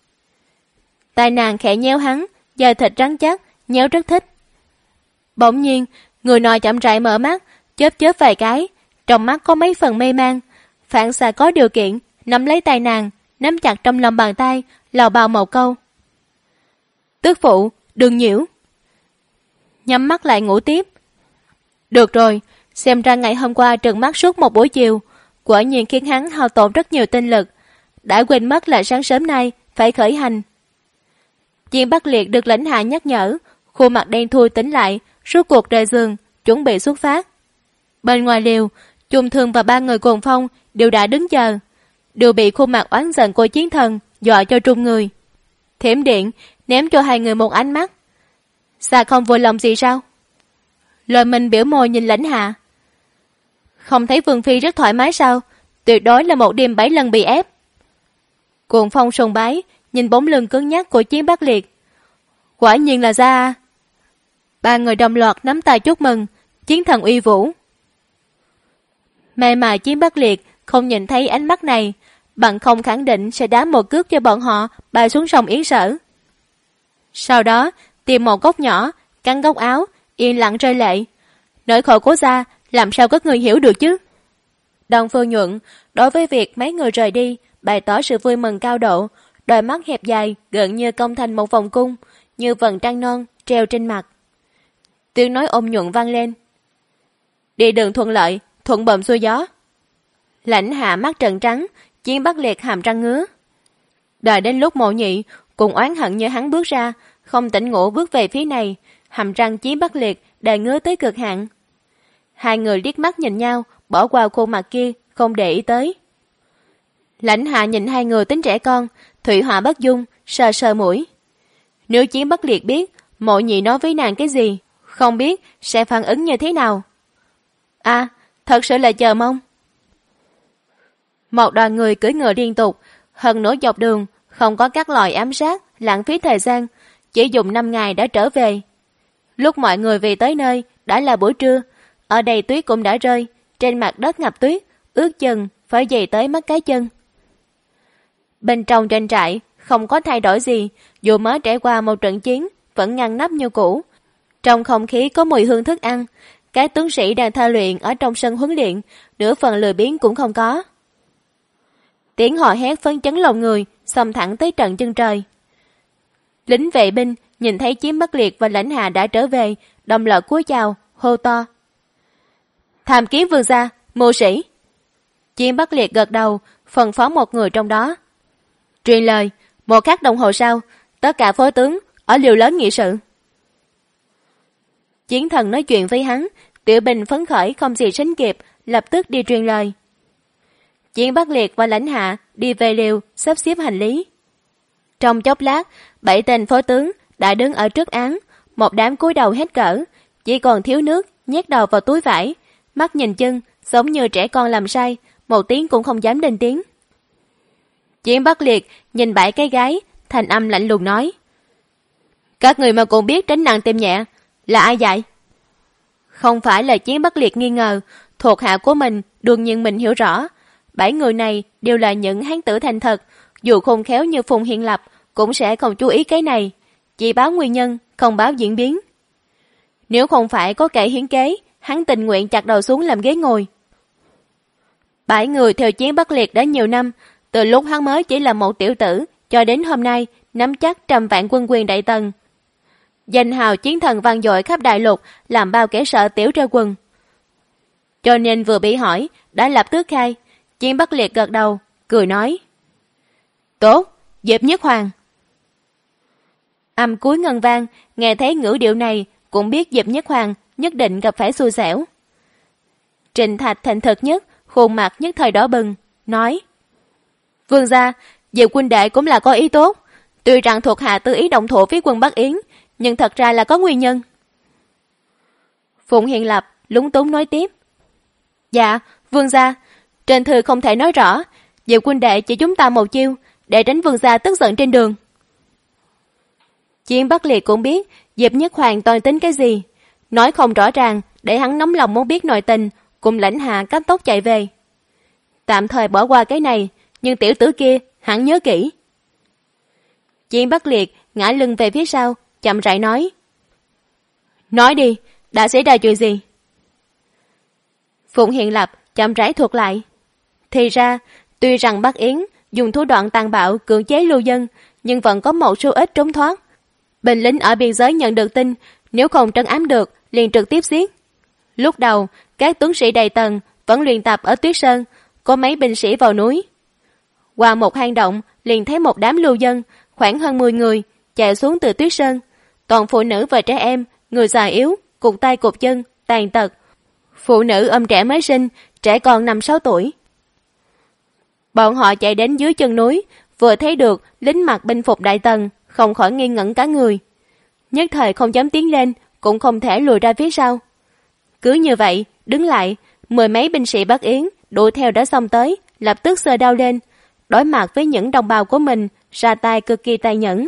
Tai nàng khẽ nhéo hắn, da thịt rắn chắc, nhéo rất thích. Bỗng nhiên, người nọ chậm rãi mở mắt, chớp chớp vài cái, trong mắt có mấy phần mê man. Phản xạ có điều kiện, nắm lấy tay nàng, nắm chặt trong lòng bàn tay, lào bào một câu. Tước phụ, đừng nhiễu. Nhắm mắt lại ngủ tiếp. Được rồi, xem ra ngày hôm qua trừng mắt suốt một buổi chiều, quả nhiên khiến hắn hao tổn rất nhiều tinh lực, đã quên mất là sáng sớm nay phải khởi hành. Chiến Bắc Liệt được Lãnh Hạ nhắc nhở, khuôn mặt đen thui tỉnh lại, rút cuộc rời giường, chuẩn bị xuất phát. Bên ngoài liều, Trung Thương và ba người Cuồng Phong đều đã đứng chờ, đều bị khuôn mặt oán giận của chiến thần dọa cho trung người. Thiểm Điện ném cho hai người một ánh mắt. Sao không vui lòng gì sao? Lời mình biểu môi nhìn Lãnh Hạ. Không thấy Vương Phi rất thoải mái sao? Tuyệt đối là một đêm 7 lần bị ép. Cuồng Phong sùng bái, nhìn bóng lưng cứng nhắc của Chiến Bắc Liệt. Quả nhiên là ra. Ba người đồng loạt nắm tay chúc mừng, chiến thần uy vũ. May mà Chiến Bắc Liệt không nhìn thấy ánh mắt này, bằng không khẳng định sẽ đá một cước cho bọn họ bay xuống sông Yến Sở. Sau đó, tìm một góc nhỏ, cắn góc áo, yên lặng rơi lệ. Nỗi khổ của gia làm sao các người hiểu được chứ? Đông Phương Nhuận đối với việc mấy người rời đi bày tỏ sự vui mừng cao độ, đôi mắt hẹp dài gần như cong thành một vòng cung, như vầng trăng non treo trên mặt. Tiếng nói ôm nhuận vang lên. Đi đường thuận lợi, thuận bầm xuôi gió. Lãnh Hạ mắt trợn trắng, Chiến Bắc Liệt hàm răng ngứa. Đợi đến lúc Mộ Nhị cùng oán hận như hắn bước ra, không tỉnh ngủ bước về phía này, hàm răng Chiến Bắc Liệt đã ngứa tới cực hạn. Hai người liếc mắt nhìn nhau, bỏ qua khuôn mặt kia, không để ý tới. Lãnh Hạ nhìn hai người tính trẻ con, thủy hỏa bất dung, sờ sờ mũi. Nếu Chiến Bắc Liệt biết Mộ Nhị nói với nàng cái gì, không biết sẽ phản ứng như thế nào. À, thật sự là chờ mong. Một đoàn người cưỡi ngựa liên tục, hơn nữa dọc đường, không có các loại ám sát, lãng phí thời gian, chỉ dùng 5 ngày đã trở về. Lúc mọi người về tới nơi, đã là buổi trưa, ở đây tuyết cũng đã rơi, trên mặt đất ngập tuyết, ướt chân, phải dày tới mắt cái chân. Bên trong tranh trại, không có thay đổi gì, dù mới trải qua một trận chiến, vẫn ngăn nắp như cũ. Trong không khí có mùi hương thức ăn, các tướng sĩ đang thao luyện ở trong sân huấn luyện, nửa phần lười biếng cũng không có. Tiếng hò hét phấn chấn lòng người, xông thẳng tới tận chân trời. Lính vệ binh nhìn thấy Chiến Bắc Liệt và Lãnh Hà đã trở về, đồng loạt cúi chào, hô to: Tham kiến vương gia, mưu sĩ. Chiến Bắc Liệt gật đầu, phân phó một người trong đó: Truyền lời, 1 khắc đồng hồ sau, tất cả phó tướng ở liều lớn nghị sự. Chiến thần nói chuyện với hắn, Tiểu Bình phấn khởi không gì sánh kịp, lập tức đi truyền lời. Chiến Bắc Liệt và Lãnh Hạ đi về liều, sắp xếp hành lý. Trong chốc lát, 7 tên phó tướng đã đứng ở trước án, một đám cúi đầu hết cỡ, chỉ còn thiếu nước, nhét đầu vào túi vải, mắt nhìn chân, giống như trẻ con làm sai, một tiếng cũng không dám lên tiếng. Chiến Bắc Liệt nhìn 7 cái gái, thành âm lạnh lùng nói: Các người mà cũng biết tránh nặng tìm nhẹ, là ai vậy? Không phải là Chiến Bắc Liệt nghi ngờ, thuộc hạ của mình đương nhiên mình hiểu rõ. 7 người này đều là những hán tử thành thật, dù khôn khéo như Phùng Hiền Lập cũng sẽ không chú ý cái này, chỉ báo nguyên nhân, không báo diễn biến. Nếu không phải có kẻ hiến kế, hắn tình nguyện chặt đầu xuống làm ghế ngồi. 7 người theo Chiến Bắc Liệt đã nhiều năm, từ lúc hắn mới chỉ là một tiểu tử, cho đến hôm nay nắm chắc 100 vạn quân quyền đại tần. Danh hào chiến thần vang dội khắp đại lục, làm bao kẻ sợ tiểu ra quần. Cho nên vừa bị hỏi, đã lập tức khai. Chiến Bắc Liệt gật đầu, cười nói: Tốt, Diệp Nhất Hoàng. Âm cuối ngân vang, nghe thấy ngữ điệu này, cũng biết Diệp Nhất Hoàng nhất định gặp phải xui xẻo. Trịnh Thạch thành thật nhất, khuôn mặt nhất thời đỏ bừng, nói: Vương gia, Diệp huynh đệ cũng là có ý tốt. Tuy rằng thuộc hạ tự ý động thủ với quân Bắc Yến, nhưng thật ra là có nguyên nhân. Phụng Hiền Lập lúng túng nói tiếp: Dạ, vương gia, trên thư không thể nói rõ, Diệp huynh đệ chỉ chúng ta một chiêu, để tránh vương gia tức giận trên đường. Chiến Bắc Liệt cũng biết Diệp Nhất Hoàng toàn tính cái gì, nói không rõ ràng, để hắn nóng lòng muốn biết nội tình, cùng Lãnh Hạ cấp tốc chạy về. Tạm thời bỏ qua cái này, nhưng tiểu tử kia hắn nhớ kỹ. Chiến Bắc Liệt ngã lưng về phía sau, chậm rãi nói: Nói đi, đã xảy ra chuyện gì? Phụng Hiền Lập chậm rãi thuật lại. Thì ra, tuy rằng Bắc Yến dùng thủ đoạn tàn bạo cưỡng chế lưu dân, nhưng vẫn có một số ít trốn thoát. Binh lính ở biên giới nhận được tin, nếu không trấn ám được, liền trực tiếp giết. Lúc đầu, các tướng sĩ đầy tần vẫn luyện tập ở Tuyết Sơn, có mấy binh sĩ vào núi. Qua một hang động, liền thấy một đám lưu dân, khoảng hơn 10 người, chạy xuống từ Tuyết Sơn. Toàn phụ nữ và trẻ em, người già yếu, cụt tay cụt chân, tàn tật. Phụ nữ ôm trẻ mới sinh, trẻ còn 5-6 tuổi. Bọn họ chạy đến dưới chân núi, vừa thấy được lính mặc binh phục đại tần, không khỏi nghi ngẩn cả người. Nhất thời không dám tiến lên, cũng không thể lùi ra phía sau. Cứ như vậy, đứng lại, 10 mấy binh sĩ Bắc Yến đuổi theo đã xông tới, lập tức giơ đao lên, đối mặt với những đồng bào của mình, ra tay cực kỳ tàn nhẫn.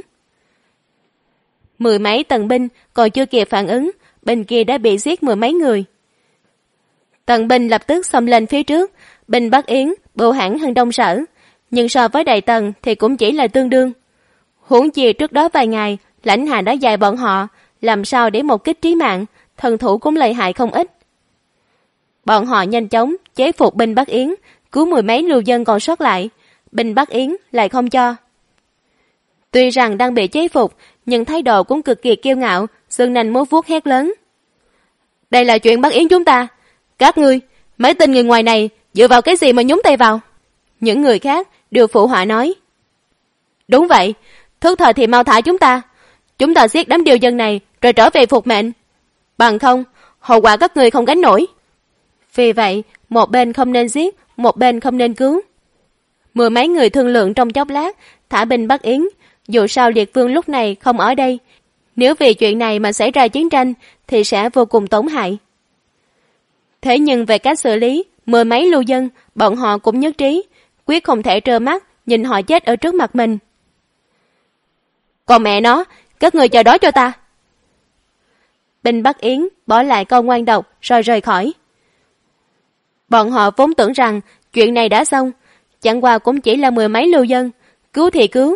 10 mấy tần binh còn chưa kịp phản ứng, bên kia đã bị giết 10 mấy người. Tần binh lập tức xông lên phía trước, binh Bắc Yến bưu hãn hơn Đông Sở, nhưng so với Đại Tần thì cũng chỉ là tương đương. Huống chi trước đó vài ngày, Lãnh Hạ đã dạy bọn họ làm sao để một kích trí mạng, thần thủ cũng lợi hại không ít. Bọn họ nhanh chóng chế phục binh Bắc Yến, cứu 10 mấy lưu dân còn sót lại, binh Bắc Yến lại không cho. Tuy rằng đang bị chế phục, nhưng thái độ cũng cực kỳ kiêu ngạo, sừng nanh múa vuốt hét lớn: Đây là chuyện Bắc Yến chúng ta, các ngươi, mấy tên người ngoài này dựa vào cái gì mà nhúng tay vào? Những người khác đều phụ họa nói: Đúng vậy, thức thời thì mau thả chúng ta giết đám điều dân này rồi trở về phục mệnh. Bằng không, hậu quả các người không gánh nổi. Vì vậy, một bên không nên giết, một bên không nên cứu. 10 mấy người thương lượng trong chốc lát, thả binh Bắc Yến. Dù sao Liệt Vương lúc này không ở đây, nếu vì chuyện này mà xảy ra chiến tranh thì sẽ vô cùng tổn hại. Thế nhưng về cách xử lý 10 mấy lưu dân, bọn họ cũng nhất trí, quyết không thể trơ mắt nhìn họ chết ở trước mặt mình. Còn mẹ nó, các người chờ đó cho ta. Binh Bắc Yến bỏ lại câu ngoan độc rồi rời khỏi. Bọn họ vốn tưởng rằng chuyện này đã xong, chẳng qua cũng chỉ là 10 mấy lưu dân, cứu thì cứu,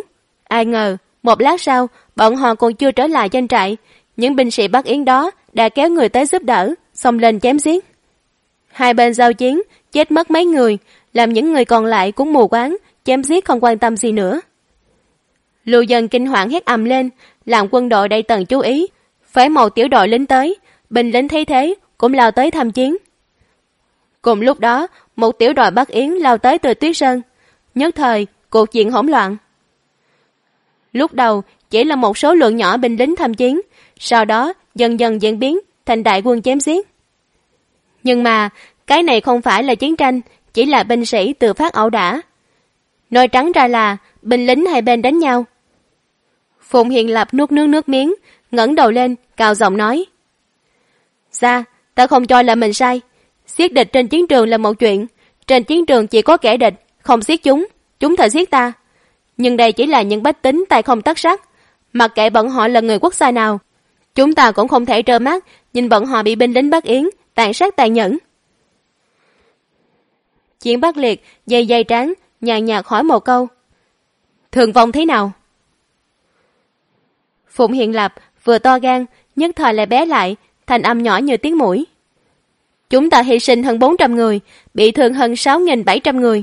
Ai ngờ, một lát sau, bọn họ còn chưa trở lại doanh trại, những binh sĩ Bắc Yến đó đã kéo người tới giúp đỡ, xông lên chém giết. Hai bên giao chiến, chết mất mấy người, làm những người còn lại cũng mù quáng, chém giết không quan tâm gì nữa. Lưu Dân kinh hoảng hét ầm lên, làm quân đội Đại Tần chú ý, phái một tiểu đội lính tới, binh lính thấy thế cũng lao tới tham chiến. Cùng lúc đó, một tiểu đội Bắc Yến lao tới từ Tuyết Sơn, nhất thời cuộc diện hỗn loạn. Lúc đầu chỉ là một số lượng nhỏ binh lính tham chiến, sau đó dần dần diễn biến thành đại quân chém giết. Nhưng mà cái này không phải là chiến tranh, chỉ là binh sĩ tự phát ẩu đả. Nói trắng ra là binh lính hai bên đánh nhau. Phùng Hiền Lập nuốt nước miếng, ngẩng đầu lên, cao giọng nói: "Dạ, ta không cho là mình sai. Giết địch trên chiến trường là một chuyện, trên chiến trường chỉ có kẻ địch, không giết chúng thể giết ta. Nhưng đây chỉ là những bách tính tay không tất sắt, mặc kệ bọn họ là người quốc gia nào, chúng ta cũng không thể trơ mắt nhìn bọn họ bị binh lính Bắc Yến tàn sát tàn nhẫn." Chiến Bắc Liệt dây trán, nhàn nhạt hỏi một câu: "Thương vong thế nào?" Phụng Hiền Lập vừa to gan, nhất thời lại bé lại, thành âm nhỏ như tiếng mũi: "Chúng ta hy sinh hơn 400 người, bị thương hơn 6.700 người.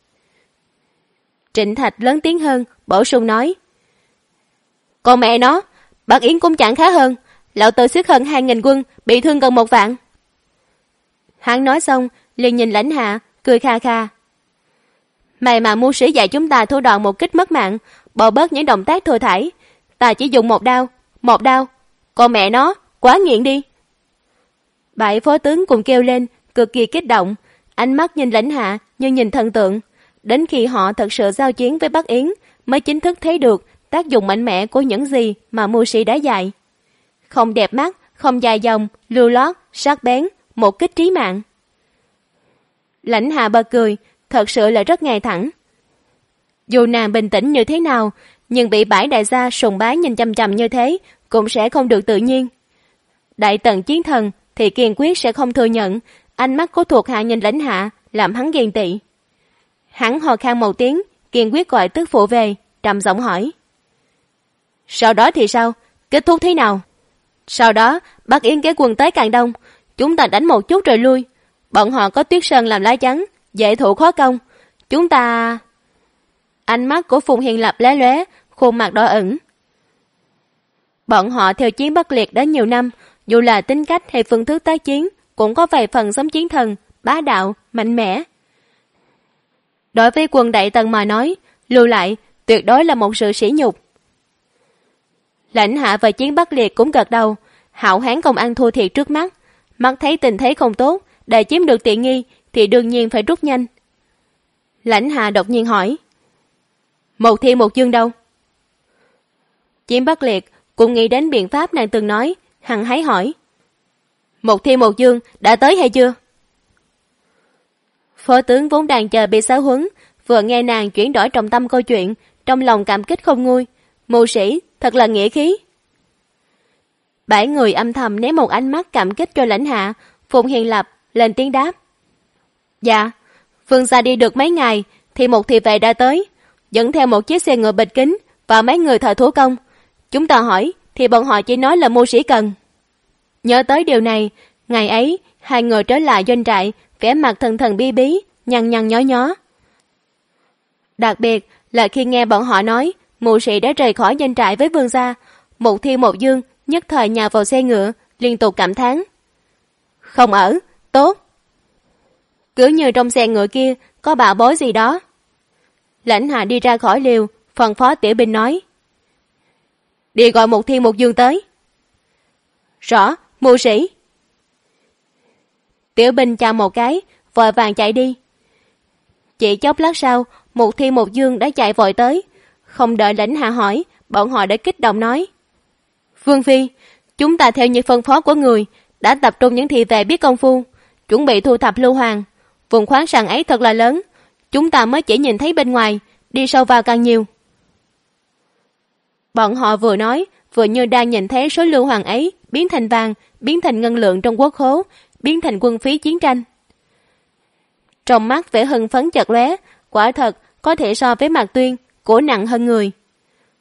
Trịnh Thạch lớn tiếng hơn, bổ sung nói: "Còn mẹ nó, Bắc Yến cũng chẳng khá hơn, lão tử xếp hơn 2.000 quân, bị thương gần 1 vạn. Hắn nói xong, liền nhìn Lãnh Hạ, cười kha kha: "Mày mà mưu sĩ dạy chúng ta thủ đoạn một kích mất mạng, bỏ bớt những động tác thừa thải. Ta chỉ dùng một đao, còn mẹ nó, quá nghiện đi." Bảy phó tướng cùng kêu lên, cực kỳ kích động, ánh mắt nhìn Lãnh Hạ như nhìn thần tượng. Đến khi họ thật sự giao chiến với Bắc Yến, mới chính thức thấy được tác dụng mạnh mẽ của những gì mà mưu sĩ đã dạy. Không đẹp mắt, không dài dòng, lưu lót, sắc bén, một kích trí mạng. Lãnh Hạ bật cười, thật sự là rất ngay thẳng. Dù nàng bình tĩnh như thế nào, nhưng bị Bãi đại gia sùng bái nhìn chằm chằm như thế cũng sẽ không được tự nhiên. Đại Tần chiến thần thì kiên quyết sẽ không thừa nhận ánh mắt của thuộc hạ nhìn Lãnh Hạ làm hắn ghen tị. Hắn hò khan một tiếng, kiên quyết gọi tức phụ về, trầm giọng hỏi: "Sau đó thì sao? Kết thúc thế nào?" "Sau đó, Bắc Yến kéo quân tới càng đông, chúng ta đánh một chút rồi lui. Bọn họ có Tuyết Sơn làm lá chắn, dễ thủ khó công. Chúng ta..." Ánh mắt của Phùng Hiền Lập lóe lóe, khuôn mặt đỏ ửng. Bọn họ theo chiến Bắc Liệt đã nhiều năm, dù là tính cách hay phương thức tác chiến, cũng có vài phần giống chiến thần, bá đạo, mạnh mẽ. Đối với quân Đại Tần mà nói, lưu lại tuyệt đối là một sự sỉ nhục. Lãnh Hạ và chiến Bắc Liệt cũng gật đầu, hảo hán công ăn thua thiệt trước mắt, mắt thấy tình thế không tốt, để chiếm được tiện nghi thì đương nhiên phải rút nhanh. Lãnh Hạ đột nhiên hỏi: "Một Thi Một Dương đâu?" Chiến Bắc Liệt cũng nghĩ đến biện pháp nàng từng nói, hăng hái hỏi: "Một Thi Một Dương đã tới hay chưa?" Phó tướng vốn đang chờ bị giáo huấn, vừa nghe nàng chuyển đổi trọng tâm câu chuyện, trong lòng cảm kích không nguôi. Mưu sĩ thật là nghĩa khí. 7 người âm thầm ném một ánh mắt cảm kích cho Lãnh Hạ. Phụng Hiền Lập lên tiếng đáp: "Dạ, vương gia đi được mấy ngày thì một thị vệ đã tới, dẫn theo một chiếc xe ngựa bịch kính và mấy người thợ thủ công. Chúng ta hỏi thì bọn họ chỉ nói là mưu sĩ cần." Nhớ tới điều này, ngày ấy hai người trở lại doanh trại, vẻ mặt thần thần bí bí, nhăn nhó nhó. Đặc biệt là khi nghe bọn họ nói mưu sĩ đã rời khỏi doanh trại với vương gia, Một Thi Một Dương nhất thời nhào vào xe ngựa, liên tục cảm thán: "Không ở, tốt." Cứ như trong xe ngựa kia có bảo bối gì đó. Lãnh Hạ đi ra khỏi liều, phân phó tiểu binh nói: "Đi gọi Một Thi Một Dương tới." "Rõ, mưu sĩ." Tiểu binh chào một cái, vội vàng chạy đi. Chỉ chốc lát sau, Một Thi Một Dương đã chạy vội tới. Không đợi Lãnh Hạ hỏi, bọn họ đã kích động nói: "Vương phi, chúng ta theo như phân phó của người, đã tập trung những thị vệ biết công phu, chuẩn bị thu thập lưu hoàng. Vùng khoáng sản ấy thật là lớn, chúng ta mới chỉ nhìn thấy bên ngoài, đi sâu vào càng nhiều." Bọn họ vừa nói, vừa như đang nhìn thấy số lưu hoàng ấy biến thành vàng, biến thành ngân lượng trong quốc khố, biến thành quân phí chiến tranh. Trong mắt vẻ hưng phấn chợt lóe, quả thật có thể so với Mạc Tuyên, của nặng hơn người.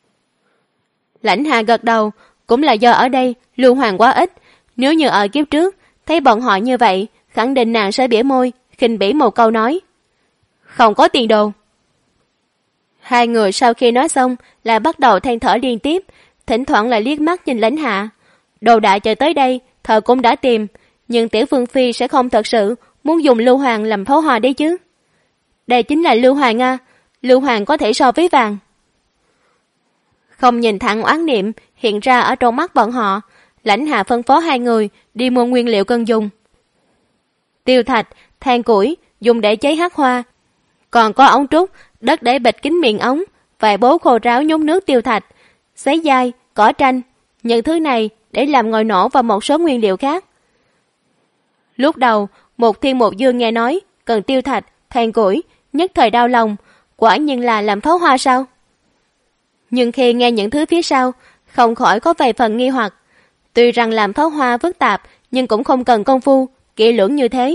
Lãnh Hạ gật đầu, cũng là do ở đây lưu hoàng quá ít. Nếu như ở kiếp trước, thấy bọn họ như vậy, khẳng định nàng sẽ bỉa môi, khinh bỉ một câu nói: không có tiền đồ. Hai người sau khi nói xong lại bắt đầu than thở liên tiếp, thỉnh thoảng lại liếc mắt nhìn Lãnh Hạ. Đồ đã chờ tới đây, thợ cũng đã tìm, nhưng Tiểu Vương Phi sẽ không thật sự muốn dùng lưu hoàng làm pháo hoa đấy chứ. Đây chính là lưu hoàng à, lưu hoàng có thể so với vàng. Không nhìn thẳng oán niệm hiện ra ở trong mắt bọn họ, Lãnh Hạ phân phó hai người đi mua nguyên liệu cần dùng. Tiêu thạch, than củi dùng để cháy hắc hoa, còn có ống trúc, đất để bịt kín miệng ống, vài bố khô ráo nhúng nước tiêu thạch, sấy dai, cỏ tranh, những thứ này để làm ngòi nổ và một số nguyên liệu khác. Lúc đầu, Một Thiên Một Dương nghe nói cần tiêu thạch, than củi, nhất thời đau lòng, quả nhiên là làm pháo hoa sao? Nhưng khi nghe những thứ phía sau, không khỏi có vài phần nghi hoặc. Tuy rằng làm pháo hoa phức tạp, nhưng cũng không cần công phu kỹ lưỡng như thế.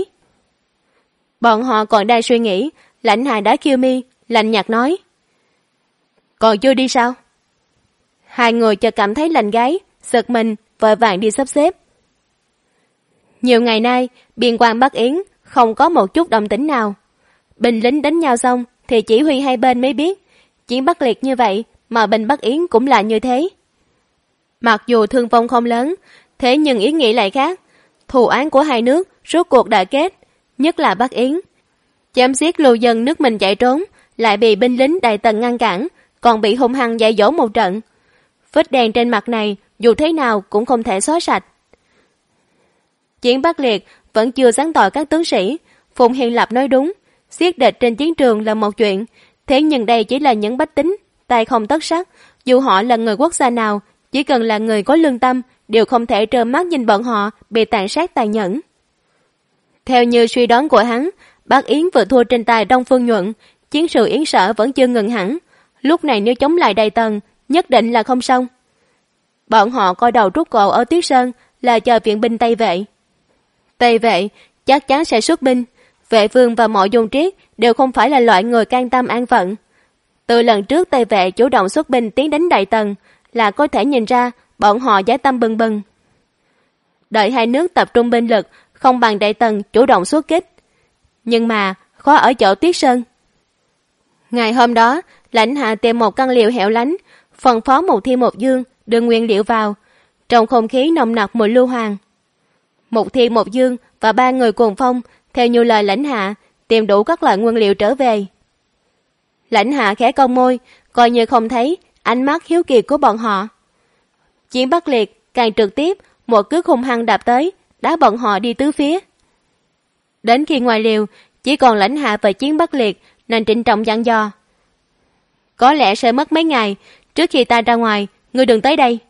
Bọn họ còn đang suy nghĩ, Lãnh Hạ đã kêu mi, lạnh nhạt nói: còn chưa đi sao? Hai người chợt cảm thấy lạnh gáy, giật mình, vội vàng đi sắp xếp. Nhiều ngày nay, biên quan Bắc Yến không có một chút động tĩnh nào. Binh lính đánh nhau xong thì chỉ huy hai bên mới biết, chiến Bắc Liệt như vậy mà binh Bắc Yến cũng là như thế. Mặc dù thương vong không lớn, thế nhưng ý nghĩ lại khác. Thù án của hai nước rốt cuộc đã kết, nhất là Bắc Yến. Chém giết lưu dân nước mình chạy trốn, lại bị binh lính Đại Tần ngăn cản, còn bị hung hăng dạy dỗ một trận. Vết đen trên mặt này dù thế nào cũng không thể xóa sạch. Chiến Bắc Liệt vẫn chưa giáng tội các tướng sĩ. Phùng Hiền Lập nói đúng, giết địch trên chiến trường là một chuyện, thế nhưng đây chỉ là những bách tính, tay không tất sắt. Dù họ là người quốc gia nào, chỉ cần là người có lương tâm, đều không thể trơ mắt nhìn bọn họ bị tàn sát tàn nhẫn. Theo như suy đoán của hắn, Bắc Yến vừa thua trên tay Đông Phương Nhuận, chiến sự Yến Sở vẫn chưa ngừng hẳn. Lúc này nếu chống lại Đại Tần, nhất định là không xong. Bọn họ coi đầu trút cổ ở Tuyết Sơn là chờ viện binh Tây Vệ. Tây Vệ chắc chắn sẽ xuất binh. Vệ Vương và Mộ Dung Triết đều không phải là loại người can tâm an phận. Từ lần trước Tây Vệ chủ động xuất binh tiến đánh Đại Tần là có thể nhìn ra bọn họ dã tâm bừng bừng. Đợi hai nước tập trung binh lực không bằng Đại Tần chủ động xuất kích. Nhưng mà khó ở chỗ Tuyết Sơn. Ngày hôm đó, Lãnh Hạ tìm một căn liều hẻo lánh, phân phó Một Thiên Một Dương đưa nguyên liệu vào. Trong không khí nồng nặc mùi lưu hoàng. Một Thiên Một Dương và ba người cuồng phong theo như lời Lãnh Hạ tìm đủ các loại nguyên liệu trở về. Lãnh Hạ khẽ cong môi, coi như không thấy ánh mắt hiếu kỳ của bọn họ. Chiến Bắc Liệt càng trực tiếp, một cước hung hăng đạp tới, đá bọn họ đi tứ phía. Đến khi ngoài liều, chỉ còn Lãnh Hạ và Chiến Bắc Liệt nên trịnh trọng dặn dò: có lẽ sẽ mất mấy ngày, trước khi ta ra ngoài, ngươi đừng tới đây.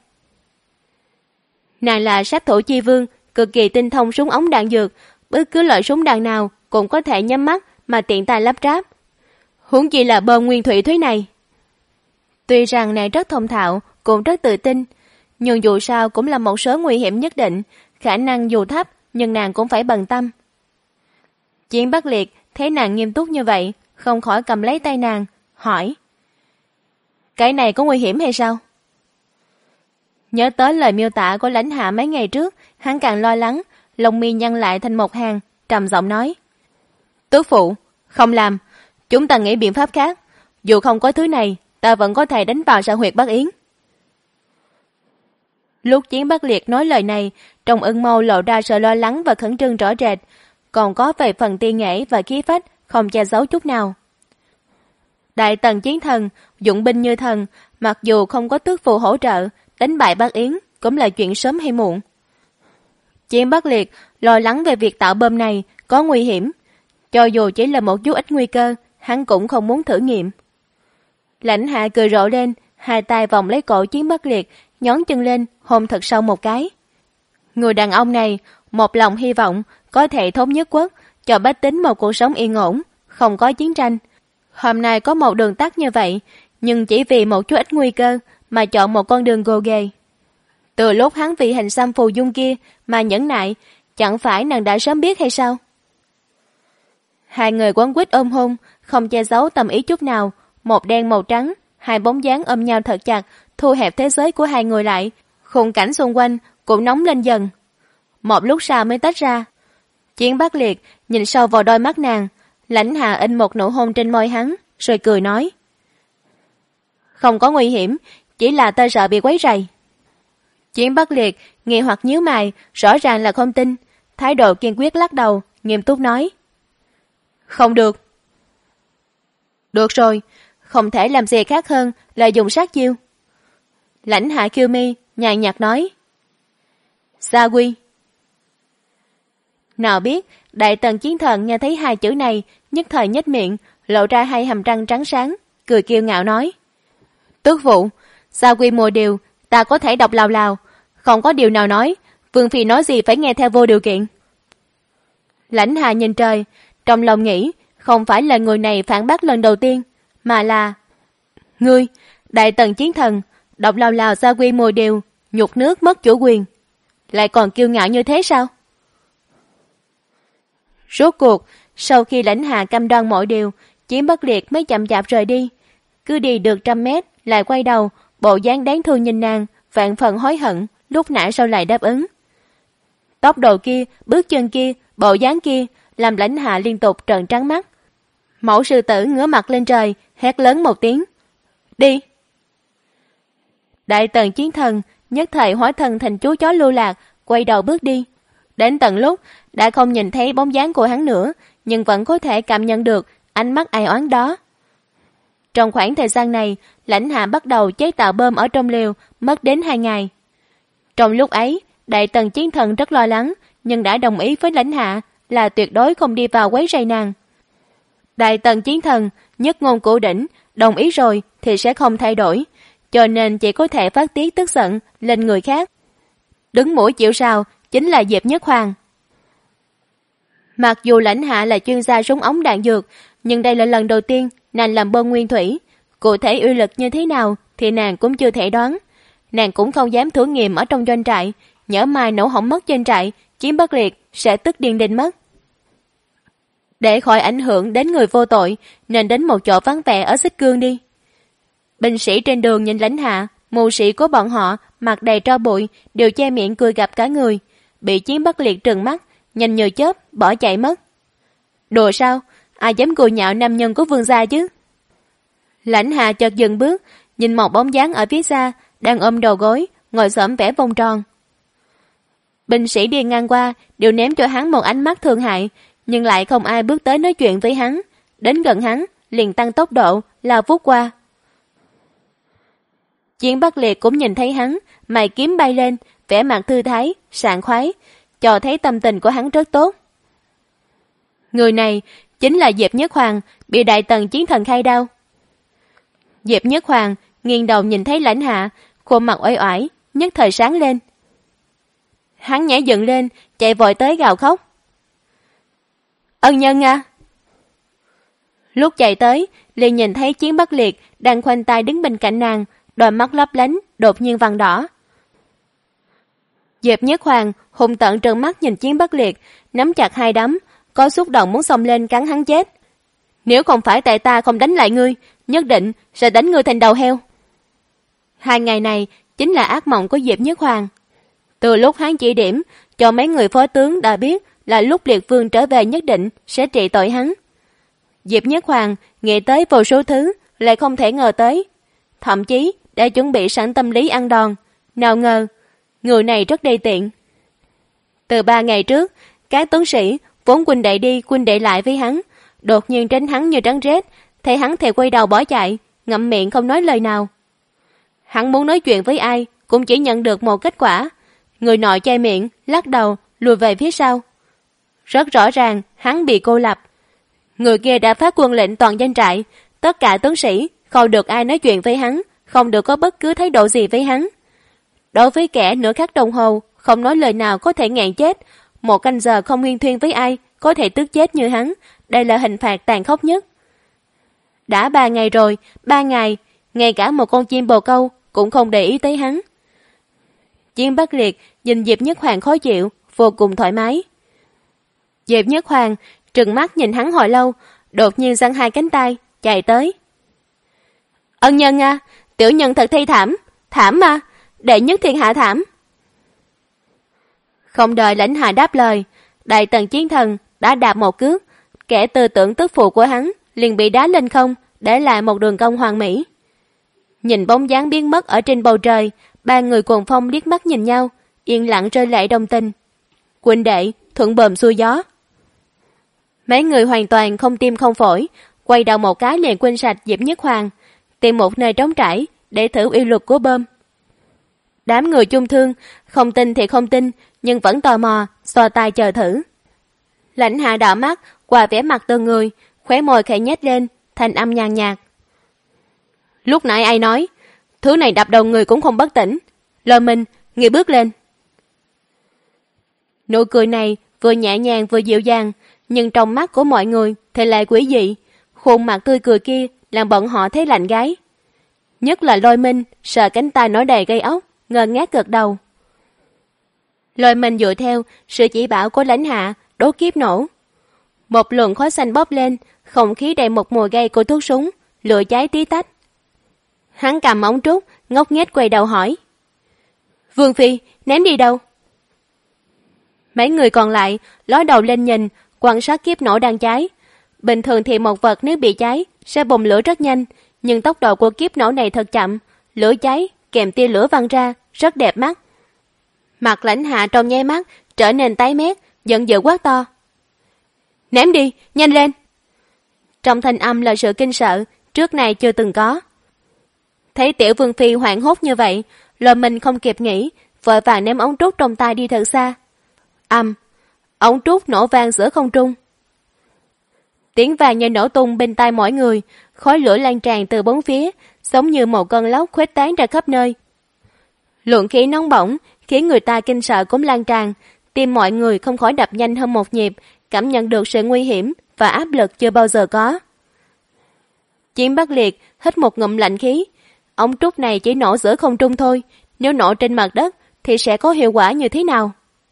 Nàng là sát thủ chi vương, cực kỳ tinh thông súng ống đạn dược, bất cứ loại súng đạn nào cũng có thể nhắm mắt mà tiện tay lắp ráp. Huống chi là bom nguyên thủy thế này. Tuy rằng nàng rất thông thạo, cũng rất tự tin, nhưng dù sao cũng là một số nguy hiểm nhất định, khả năng dù thấp nhưng nàng cũng phải bận tâm. Chiến Bắc Liệt thấy nàng nghiêm túc như vậy, không khỏi cầm lấy tay nàng, hỏi: cái này có nguy hiểm hay sao? Nhớ tới lời miêu tả của Lãnh Hạ mấy ngày trước, hắn càng lo lắng, lông mi nhăn lại thành một hàng, trầm giọng nói: tước phụ, không làm, chúng ta nghĩ biện pháp khác. Dù không có thứ này, ta vẫn có thể đánh vào xã huyệt Bắc Yến. Lúc Chiến Bắc Liệt nói lời này, trong ưng mâu lộ ra sự lo lắng và khẩn trương rõ rệt, còn có vài phần ti nghệ và khí phách không che giấu chút nào. Đại Tần chiến thần, dụng binh như thần, mặc dù không có tước phụ hỗ trợ, đánh bại Bắc Yến cũng là chuyện sớm hay muộn. Chiến Bắc Liệt lo lắng về việc tạo bom này có nguy hiểm, cho dù chỉ là một chút ít nguy cơ, hắn cũng không muốn thử nghiệm. Lãnh Hạ cười rộ lên, hai tay vòng lấy cổ Chiến Bắc Liệt, nhón chân lên, hôn thật sâu một cái. Người đàn ông này một lòng hy vọng có thể thống nhất quốc, cho bách tính một cuộc sống yên ổn, không có chiến tranh. Hôm nay có một đường tắt như vậy, nhưng chỉ vì một chút ít nguy cơ mà chọn một con đường gồ ghề. Từ lúc hắn vì hành xăm phù dung kia mà nhẫn nại, chẳng phải nàng đã sớm biết hay sao? Hai người quấn quýt ôm hôn, không che giấu tâm ý chút nào, một đen một trắng, Hai bóng dáng ôm nhau thật chặt, thu hẹp thế giới của hai người lại, khung cảnh xung quanh cũng nóng lên dần. Một lúc sau mới tách ra. Chiến Bắc Liệt nhìn sâu vào đôi mắt nàng, Lãnh Hạ in một nụ hôn trên môi hắn, rồi cười nói: "Không có nguy hiểm, chỉ là ta sợ bị quấy rầy." Chiến Bắc Liệt nghi hoặc nhíu mày, rõ ràng là không tin, thái độ kiên quyết lắc đầu, nghiêm túc nói: "Không được." "Được rồi, không thể làm gì khác hơn là dùng sát chiêu." Lãnh Hạ kiêu mi nhàn nhạt nói: "Gia quy." Nào biết Đại Tần Chiến Thần nghe thấy hai chữ này, nhất thời nhếch miệng, lộ ra hai hàm răng trắng sáng, cười kiêu ngạo nói: "Tước vụ, gia quy mùa điều, ta có thể đọc lào lào, không có điều nào nói, Vương phi nói gì phải nghe theo vô điều kiện." Lãnh Hà nhìn trời, trong lòng nghĩ, không phải là người này phản bác lần đầu tiên, mà là: "Ngươi, Đại Tần Chiến Thần, đọc lào lào gia quy mùa điều, nhục nước mất chủ quyền, lại còn kiêu ngạo như thế sao?" Rốt cuộc, sau khi Lãnh Hạ cam đoan mọi điều, Chiến Bắc Liệt mới chậm chạp rời đi. Cứ đi được 100 mét, lại quay đầu, bộ dáng đáng thương nhìn nàng, vạn phần hối hận, lúc nãy sao lại đáp ứng. Tốc độ kia, bước chân kia, bộ dáng kia, làm Lãnh Hạ liên tục trợn trắng mắt. Mẫu sư tử ngửa mặt lên trời, hét lớn một tiếng: "Đi!" Đại Tần Chiến Thần nhất thời hóa thân thành chú chó lưu lạc, quay đầu bước đi. Đến tận lúc đã không nhìn thấy bóng dáng của hắn nữa, nhưng vẫn có thể cảm nhận được ánh mắt ai oán đó. Trong khoảng thời gian này, Lãnh Hạ bắt đầu chế tạo bơm ở trong lều, mất đến 2 ngày. Trong lúc ấy, Đại Tần Chiến Thần rất lo lắng, nhưng đã đồng ý với Lãnh Hạ là tuyệt đối không đi vào quấy rầy nàng. Đại Tần Chiến Thần nhất ngôn cửu đỉnh, đồng ý rồi thì sẽ không thay đổi, cho nên chỉ có thể phát tiết tức giận lên người khác. Đứng mũi chịu sào chính là Diệp Nhất Hoàng. Mặc dù Lãnh Hạ là chuyên gia súng ống đạn dược, nhưng đây là lần đầu tiên nàng làm bơm nguyên thủy. Cụ thể uy lực như thế nào thì nàng cũng chưa thể đoán. Nàng cũng không dám thử nghiệm ở trong doanh trại, nhỡ mai nổ hỏng mất doanh trại, Chiến Bắc Liệt sẽ tức điên đinh mất. Để khỏi ảnh hưởng đến người vô tội, nên đến một chỗ vắng vẻ ở Xích Cương đi. Binh sĩ trên đường nhìn Lãnh Hạ, mưu sĩ của bọn họ mặt đầy tro bụi, đều che miệng cười gặp cả người, bị Chiến Bắc Liệt trừng mắt, nhanh như chớp bỏ chạy mất. Đùa sao, ai dám cười nhạo nam nhân của vương gia chứ? Lãnh Hạ chợt dừng bước, nhìn một bóng dáng ở phía xa, đang ôm đầu gối, ngồi xổm vẽ vòng tròn. Binh sĩ đi ngang qua đều ném cho hắn một ánh mắt thương hại, nhưng lại không ai bước tới nói chuyện với hắn. Đến gần hắn, liền tăng tốc độ, lao vút qua. Chiến Bắc Liệt cũng nhìn thấy hắn, mày kiếm bay lên, vẻ mặt thư thái, sảng khoái, cho thấy tâm tình của hắn rất tốt. Người này chính là Diệp Nhất Hoàng, bị Đại Tần Chiến Thần khai đao. Diệp Nhất Hoàng nghiêng đầu nhìn thấy Lãnh Hạ, khuôn mặt uể oải, nhất thời sáng lên. Hắn nhảy dựng lên, chạy vội tới gào khóc: "Ân nhân à!" Lúc chạy tới, liền nhìn thấy Chiến Bắc Liệt đang khoanh tay đứng bên cạnh nàng, đôi mắt lấp lánh, đột nhiên vàng đỏ. Diệp Nhất Hoàng hung tợn trợn mắt nhìn Chiến Bắc Liệt, nắm chặt hai đấm, có xúc động muốn xông lên cắn hắn chết. "Nếu không phải tại ta không đánh lại ngươi, nhất định sẽ đánh ngươi thành đầu heo." 2 ngày này chính là ác mộng của Diệp Nhất Hoàng. Từ lúc hắn chỉ điểm cho mấy người phó tướng đã biết là lúc Liệt Vương trở về nhất định sẽ trị tội hắn. Diệp Nhất Hoàng nghĩ tới vô số thứ, lại không thể ngờ tới. Thậm chí đã chuẩn bị sẵn tâm lý ăn đòn, nào ngờ người này rất đê tiện. Từ 3 ngày trước, các tướng sĩ vốn huynh đệ đi huynh đệ lại với hắn, đột nhiên tránh hắn như rắn rết, thấy hắn thì quay đầu bỏ chạy, ngậm miệng không nói lời nào. Hắn muốn nói chuyện với ai cũng chỉ nhận được một kết quả, người nọ che miệng, lắc đầu, lùi về phía sau. Rất rõ ràng hắn bị cô lập. Người kia đã phát quân lệnh toàn doanh trại, tất cả tướng sĩ không được ai nói chuyện với hắn, không được có bất cứ thái độ gì với hắn. Đối với kẻ nửa khắc đồng hồ không nói lời nào có thể nghẹn chết, 1 canh giờ không nguyên thuyên với ai có thể tức chết như hắn, đây là hình phạt tàn khốc nhất. Đã 3 ngày rồi, 3 ngày, ngay cả một con chim bồ câu cũng không để ý tới hắn. Chiến Bắc Liệt nhìn Diệp Nhất Hoàng khó chịu, vô cùng thoải mái. Diệp Nhất Hoàng trừng mắt nhìn hắn hồi lâu, đột nhiên giang 2 cánh tay, chạy tới. Ân nhân à, tiểu nhân thật thi thảm, thảm mà, đệ nhất thiên hạ thảm. Không đợi Lãnh Hạ đáp lời, Đại Tần Chiến Thần đã đạp một cước, kẻ tư tưởng tức phụ của hắn liền bị đá lên không, để lại một đường cong hoàn mỹ. Nhìn bóng dáng biến mất ở trên bầu trời, ba người cuồng phong liếc mắt nhìn nhau, yên lặng rơi lệ đồng tình. Huynh đệ thuận bờm xuôi gió. Mấy người hoàn toàn không tim không phổi, quay đầu một cái liền quên sạch Diệp Nhất Hoàng, tìm một nơi trống trải để thử uy lực của bơm. Đám người chung thương, không tin thì không tin, nhưng vẫn tò mò, xoa tay chờ thử. Lãnh Hạ đỏ mắt, qua vẻ mặt từng người, khóe môi khẽ nhếch lên, thanh âm nhàn nhạt. Lúc nãy ai nói, thứ này đập đầu người cũng không bất tỉnh. Lôi Minh, ngươi bước lên. Nụ cười này vừa nhẹ nhàng vừa dịu dàng, nhưng trong mắt của mọi người thì lại quỷ dị. Khuôn mặt tươi cười kia làm bọn họ thấy lạnh gáy. Nhất là Lôi Minh, sợ cánh tay nổi đầy gây ốc, ngơ ngác gật đầu. Lôi Minh dựa theo sự chỉ bảo của Lãnh Hạ, đốt kiếp nổ. Một luồng khói xanh bốc lên, không khí đầy một mùi gây của thuốc súng, lửa cháy tí tách. Hắn cầm ống trúc, ngốc nghếch quay đầu hỏi. Vương Phi, ném đi đâu? Mấy người còn lại ló đầu lên nhìn, quan sát kiếp nổ đang cháy. Bình thường thì một vật nếu bị cháy sẽ bùng lửa rất nhanh, nhưng tốc độ của kiếp nổ này thật chậm, lửa cháy kèm tia lửa văng ra, rất đẹp mắt. Mặt Lãnh Hạ trong nháy mắt trở nên tái mét, giận dữ quát to. Ném đi, nhanh lên! Trong thanh âm là sự kinh sợ, trước này chưa từng có. Thấy tiểu Vương Phi hoảng hốt như vậy, Lôi Minh không kịp nghĩ, vội vàng ném ống trúc trong tay đi thật xa. Ống trúc nổ vang giữa không trung. Tiếng vàng như nổ tung bên tai mỗi người, khói lửa lan tràn từ bốn phía, giống như một cơn lốc khuếch tán ra khắp nơi. Luồng khí nóng bỏng khiến người ta kinh sợ cũng lan tràn, tim mọi người không khỏi đập nhanh hơn một nhịp, cảm nhận được sự nguy hiểm và áp lực chưa bao giờ có. Chiến Bắc Liệt hít một ngụm lạnh khí. Ống trúc này chỉ nổ giữa không trung thôi, nếu nổ trên mặt đất thì sẽ có hiệu quả như thế nào?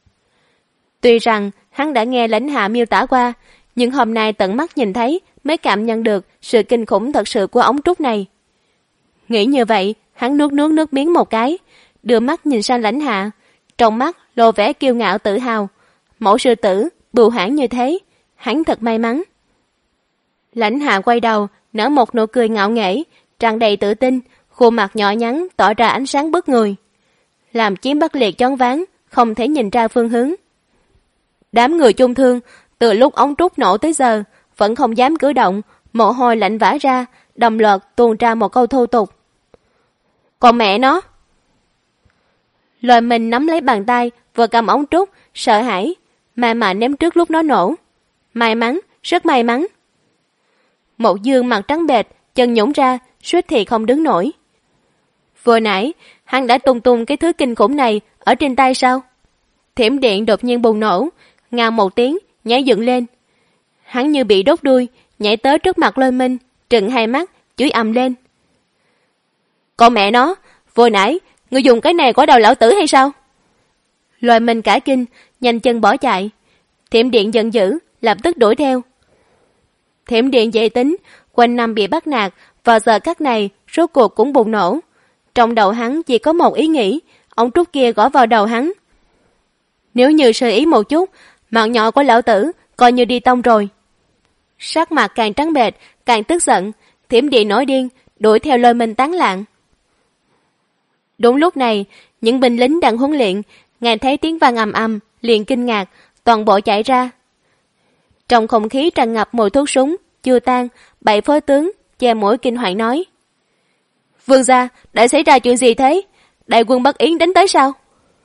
Tuy rằng hắn đã nghe Lãnh Hạ miêu tả qua, nhưng hôm nay tận mắt nhìn thấy mới cảm nhận được sự kinh khủng thật sự của ống trúc này. Nghĩ như vậy, hắn nuốt nước miếng một cái, đưa mắt nhìn sang Lãnh Hạ, trong mắt lộ vẻ kiêu ngạo tự hào. Mẫu sư tử bưu hãn như thế, hắn thật may mắn. Lãnh Hạ quay đầu, nở một nụ cười ngạo nghễ, tràn đầy tự tin, khuôn mặt nhỏ nhắn tỏ ra ánh sáng bức người, làm Chiến Bắc Liệt choáng váng, không thể nhìn ra phương hướng. Đám người chung thương từ lúc ống trúc nổ tới giờ vẫn không dám cử động, mồ hôi lạnh vã ra, đồng loạt tuôn ra một câu thô tục. Còn mẹ nó! Lôi Minh nắm lấy bàn tay vừa cầm ống trúc, sợ hãi mà ném trước lúc nó nổ. May mắn, rất may mắn. Một Dương mặt trắng bệch, chân nhũn ra, suýt thì không đứng nổi. Vừa nãy hắn đã tung cái thứ kinh khủng này ở trên tay sao? Thiểm điện đột nhiên bùng nổ, ngang một tiếng nhảy dựng lên. Hắn như bị đốt đuôi, nhảy tới trước mặt Lôi Minh, trừng hai mắt, chửi ầm lên. Con mẹ nó, vừa nãy ngươi dùng cái này có đầu lão tử hay sao? Lôi Minh cả kinh, nhanh chân bỏ chạy. Thiểm điện giận dữ, lập tức đuổi theo. Thiểm điện dễ tính, quanh năm bị bắt nạt, vào giờ khắc này rốt cuộc cũng bùng nổ. Trong đầu hắn chỉ có một ý nghĩ, ống trúc kia gõ vào đầu hắn. Nếu như sơ ý một chút, mạng nhỏ của lão tử coi như đi tông rồi. Sắc mặt càng trắng bệch, càng tức giận, Thiểm điện nổi điên, đuổi theo Lôi Minh tán loạn. Đúng lúc này, những binh lính đang huấn luyện, nghe thấy tiếng vang ầm ầm, liền kinh ngạc, toàn bộ chạy ra. Trong không khí tràn ngập mùi thuốc súng, chưa tan, 7 phó tướng che mũi kinh hoàng nói: Vương gia, đã xảy ra chuyện gì thế? Đại quân Bắc Yến đánh tới sao?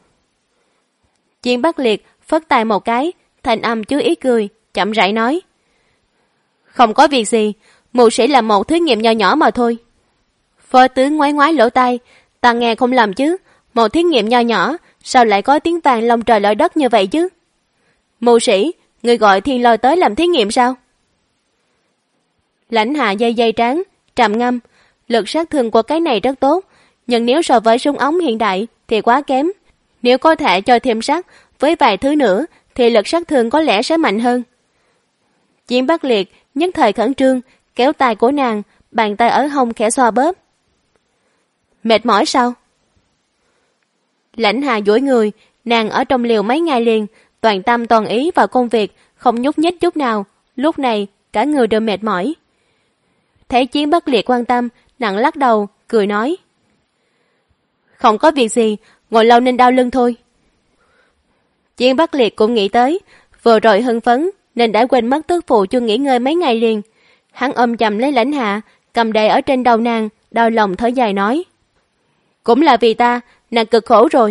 Chiến Bắc Liệt phất tay một cái, thanh âm chứa ý cười, chậm rãi nói: Không có việc gì, mưu sĩ là một thí nghiệm nho nhỏ mà thôi. Phó tướng ngoái lỗ tai, ta nghe không lầm chứ, một thí nghiệm nho nhỏ, sao lại có tiếng vang long trời lở đất như vậy chứ? Mưu sĩ, người gọi Thiên Lôi tới làm thí nghiệm sao? Lãnh Hạ dây trán, trầm ngâm, lực sát thương của cái này rất tốt, nhưng nếu so với súng ống hiện đại thì quá kém. Nếu có thể cho thêm sắt với vài thứ nữa thì lực sát thương có lẽ sẽ mạnh hơn. Chiến Bắc Liệt nhất thời khẩn trương, kéo tay của nàng, bàn tay ở hông khẽ xoa bóp. Mệt mỏi sao? Lãnh Hà duỗi người, nàng ở trong liều mấy ngày liền, toàn tâm toàn ý vào công việc, không nhúc nhích chút nào, lúc này cả người đều mệt mỏi. Thấy Chiến Bất Liệt quan tâm, nàng lắc đầu, cười nói. Không có việc gì, ngồi lâu nên đau lưng thôi. Chiến Bất Liệt cũng nghĩ tới, vừa rồi hưng phấn nên đã quên mất tức phụ chưa nghỉ ngơi mấy ngày liền. Hắn ôm chầm lấy Lãnh Hạ, cầm đè ở trên đầu nàng, đau lòng thở dài nói. Cũng là vì ta, nàng cực khổ rồi.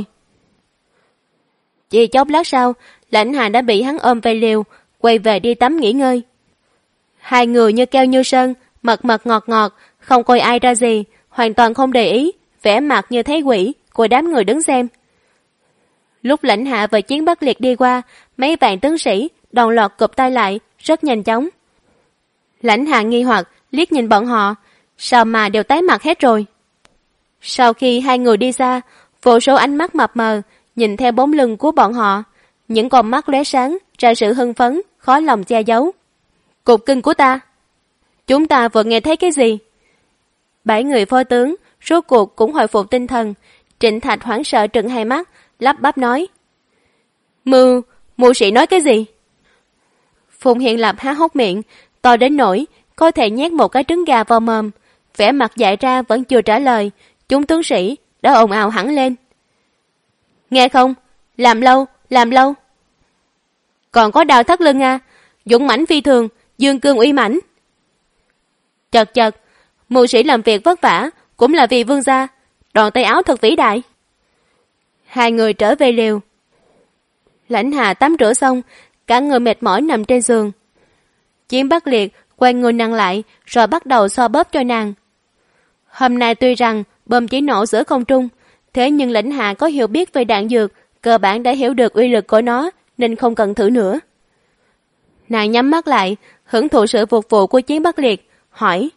Chỉ chốc lát sau, Lãnh Hạ đã bị hắn ôm về liều, quay về đi tắm nghỉ ngơi. Hai người như keo như sơn, mật mật ngọt ngọt, không coi ai ra gì, hoàn toàn không để ý, vẻ mặt như thấy quỷ của đám người đứng xem. Lúc Lãnh Hạ và Chiến Bất Liệt đi qua, mấy vạn tướng sĩ đồng loạt cụp tay lại, rất nhanh chóng. Lãnh Hạ nghi hoặc liếc nhìn bọn họ, sao mà đều tái mặt hết rồi. Sau khi hai người đi xa, vô số ánh mắt mập mờ nhìn theo bóng lưng của bọn họ, những con mắt lóe sáng ra sự hưng phấn, khó lòng che giấu. Cục cưng của ta, chúng ta vừa nghe thấy cái gì? 7 người phó tướng rốt cuộc cũng hồi phục tinh thần. Trịnh Thạch hoảng sợ trừng hai mắt, lắp bắp nói. Mưu sĩ nói cái gì? Phùng Hiện Lập há hốc miệng, to đến nỗi có thể nhét một cái trứng gà vào mồm. Vẻ mặt dại ra vẫn chưa trả lời, chúng tướng sĩ đã ồn ào hẳn lên. Nghe không? Làm lâu. Còn có đào thắt lưng à? Dũng mãnh phi thường, dương cương uy mãnh. Chật, mưu sĩ làm việc vất vả cũng là vì vương gia, đòn tay áo thật vĩ đại. Hai người trở về liều. Lãnh Hà tắm rửa xong, cả người mệt mỏi nằm trên giường. Chiến Bất Liệt quay người nàng lại, rồi bắt đầu xoa bóp cho nàng. Hôm nay tuy rằng bom chỉ nổ giữa không trung, thế nhưng Lãnh Hà có hiểu biết về đạn dược, cơ bản đã hiểu được uy lực của nó, nên không cần thử nữa. Nàng nhắm mắt lại, hưởng thụ sự phục vụ của Chiến Bất Liệt, hỏi.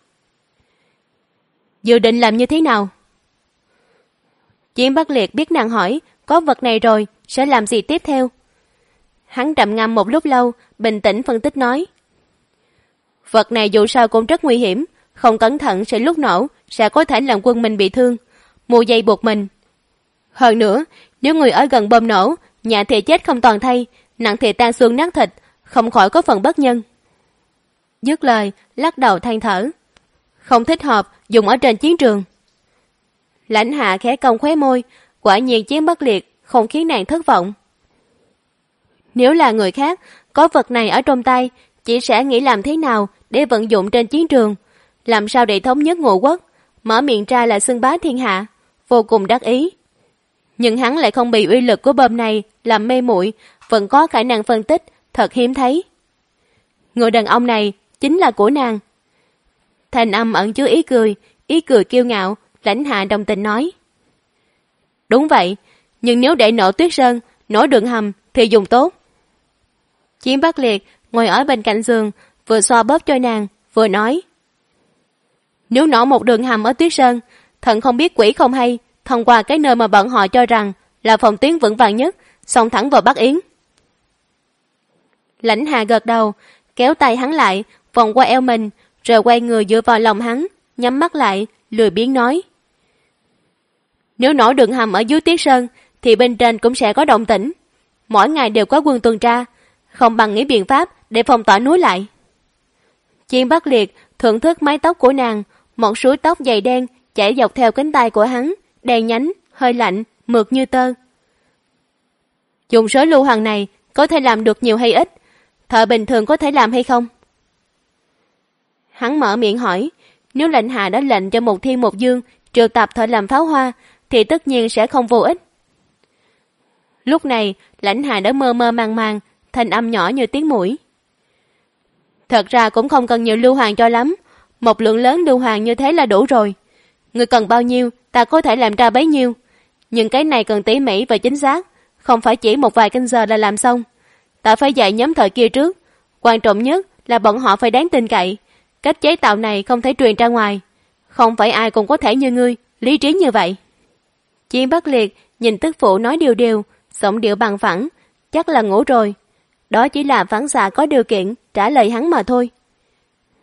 Dự định làm như thế nào? Chiến Bất Liệt biết nàng hỏi, có vật này rồi, sẽ làm gì tiếp theo? Hắn trầm ngâm một lúc lâu, bình tĩnh phân tích nói. Vật này dù sao cũng rất nguy hiểm, không cẩn thận sẽ lúc nổ, sẽ có thể làm quân mình bị thương, mua dây buộc mình. Hơn nữa, nếu người ở gần bom nổ, nhẹ thì chết không toàn thây, nặng thì tan xương nát thịt, không khỏi có phần bất nhân. Dứt lời, lắc đầu than thở. Không thích hợp, dùng ở trên chiến trường. Lãnh Hạ khẽ cong khóe môi, quả nhiên Chiến Bất Liệt không khiến nàng thất vọng. Nếu là người khác, có vật này ở trong tay, chỉ sẽ nghĩ làm thế nào để vận dụng trên chiến trường, làm sao để thống nhất ngũ quốc, mở miệng ra là xưng bá thiên hạ, vô cùng đắc ý. Nhưng hắn lại không bị uy lực của bom này làm mê muội, vẫn có khả năng phân tích, thật hiếm thấy. Người đàn ông này chính là của nàng. Thanh âm ẩn chứa ý cười kiêu ngạo, Lãnh Hạ đồng tình nói. Đúng vậy, nhưng nếu để nổ Tuyết Sơn, nổ đường hầm thì dùng tốt. Chiến Bất Liệt ngồi ở bên cạnh giường, vừa xoa bóp cho nàng, vừa nói. Nếu nổ một đường hầm ở Tuyết Sơn, thần không biết quỷ không hay, thông qua cái nơi mà bọn họ cho rằng là phòng tuyến vững vàng nhất, xông thẳng vào Bắc Yến. Lãnh Hà gật đầu, kéo tay hắn lại, vòng qua eo mình, rồi quay người dựa vào lòng hắn, nhắm mắt lại, lười biếng nói. Nếu nổ đường hầm ở dưới Tuyết Sơn, thì bên trên cũng sẽ có động tĩnh. Mỗi ngày đều có quân tuần tra, không bằng nghĩ biện pháp để phong tỏa núi lại. Chiến Bất Liệt thưởng thức mái tóc của nàng, một suối tóc dày đen chảy dọc theo cánh tay của hắn, đen nhánh, hơi lạnh, mượt như tơ. Dùng sới lưu hoàng này có thể làm được nhiều hay ít? Thợ bình thường có thể làm hay không? Hắn mở miệng hỏi, nếu Lãnh Hạ đã lệnh cho một thiên một dương triệu tập thợ làm pháo hoa, thì tất nhiên sẽ không vô ích. Lúc này, Lãnh Hạ đã mơ mơ màng màng, thanh âm nhỏ như tiếng mũi. Thật ra cũng không cần nhiều lưu hoàng cho lắm, một lượng lớn lưu hoàng như thế là đủ rồi. Người cần bao nhiêu, ta có thể làm ra bấy nhiêu. Nhưng cái này cần tỉ mỉ và chính xác, không phải chỉ một vài canh giờ là làm xong. Ta phải dạy nhóm thợ kia trước. Quan trọng nhất là bọn họ phải đáng tin cậy. Cách chế tạo này không thể truyền ra ngoài. Không phải ai cũng có thể như ngươi, lý trí như vậy. Chiến Bất Liệt nhìn tức phụ nói điều, giọng điệu bằng phẳng, chắc là ngủ rồi. Đó chỉ là phản xạ có điều kiện trả lời hắn mà thôi.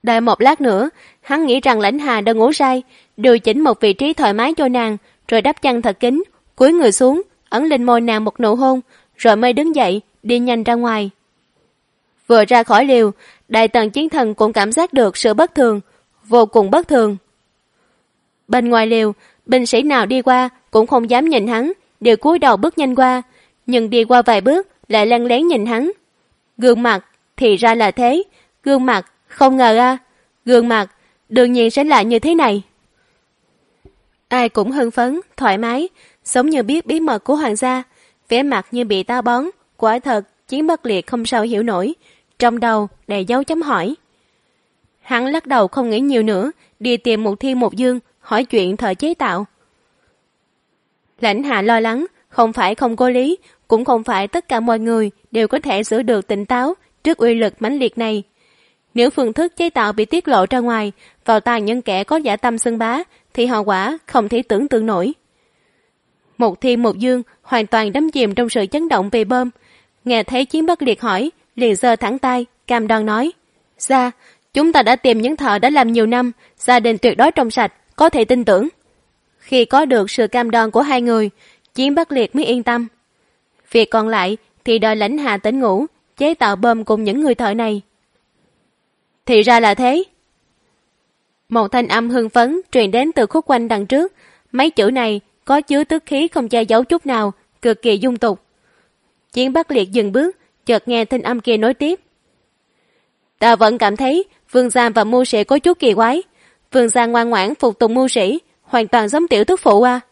Đợi một lát nữa, hắn nghĩ rằng Lãnh Hà đã ngủ say, điều chỉnh một vị trí thoải mái cho nàng, rồi đắp chăn thật kín, cúi người xuống, ấn lên môi nàng một nụ hôn, rồi mới đứng dậy, đi nhanh ra ngoài. Vừa ra khỏi liều, Đại Tần Chiến Thần cũng cảm giác được sự bất thường, vô cùng bất thường. Bên ngoài liều, binh sĩ nào đi qua cũng không dám nhìn hắn, đều cúi đầu bước nhanh qua, nhưng đi qua vài bước lại lén lén nhìn hắn. Gương mặt thì ra là thế, gương mặt không ngờ a, gương mặt đương nhiên sẽ là như thế này. Ai cũng hưng phấn, thoải mái, giống như biết bí mật của hoàng gia, vẻ mặt như bị táo bón, quả thật Chiến Bất Liệt không sao hiểu nổi, trong đầu đầy dấu chấm hỏi. Hắn lắc đầu không nghĩ nhiều nữa, đi tìm Một Thiên Một Dương hỏi chuyện thợ chế tạo. Lãnh Hạ lo lắng, không phải không có lý, cũng không phải tất cả mọi người đều có thể giữ được tỉnh táo trước uy lực mãnh liệt này. Nếu phương thức chế tạo bị tiết lộ ra ngoài, vào tai những kẻ có dã tâm xưng bá, thì hậu quả không thể tưởng tượng nổi. Một Thiên Một Dương hoàn toàn đắm chìm trong sự chấn động về bom. Nghe thấy Chiến Bất Liệt hỏi, liền giơ thẳng tay, cam đoan nói: "Ra, chúng ta đã tìm những thợ đã làm nhiều năm, gia đình tuyệt đối trong sạch, có thể tin tưởng." Khi có được sự cam đoan của hai người, Chiến Bất Liệt mới yên tâm. Việc còn lại thì đợi Lãnh Hà tỉnh ngủ, chế tạo bom cùng những người thợ này. Thì ra là thế. Một thanh âm hưng phấn truyền đến từ khúc quanh đằng trước. Mấy chữ này có chứa tức khí không che giấu chút nào, cực kỳ dung tục. Chiến Bất Liệt dừng bước, chợt nghe thanh âm kia nói tiếp: "Ta vẫn cảm thấy Vương gia và mưu sĩ có chút kỳ quái. Vương gia ngoan ngoãn phục tùng mưu sĩ, hoàn toàn giống tiểu tức phụ à."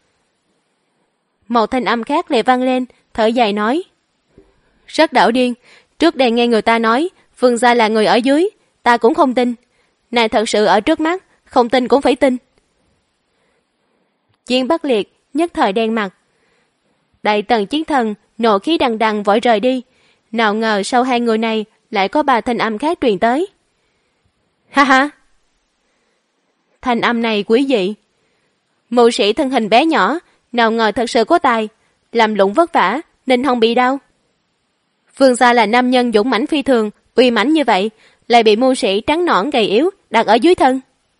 Một thanh âm khác lại vang lên, thở dài nói: "Rất đảo điên, trước đây nghe người ta nói Vương gia là người ở dưới, ta cũng không tin. Này thật sự ở trước mắt, không tin cũng phải tin." Chiến Bất Liệt nhất thời đen mặt. Đại Tần Chiến Thần nộ khí đằng đằng vội rời đi, nào ngờ sau hai người này lại có ba thanh âm khác truyền tới. Ha ha! Thanh âm này quý dị. Mưu sĩ thân hình bé nhỏ, nào ngờ thật sự có tài, làm lụng vất vả nên không bị đau. Vương gia là nam nhân dũng mãnh phi thường, uy mãnh như vậy, lại bị mưu sĩ trắng nõn gầy yếu đặt ở dưới thân.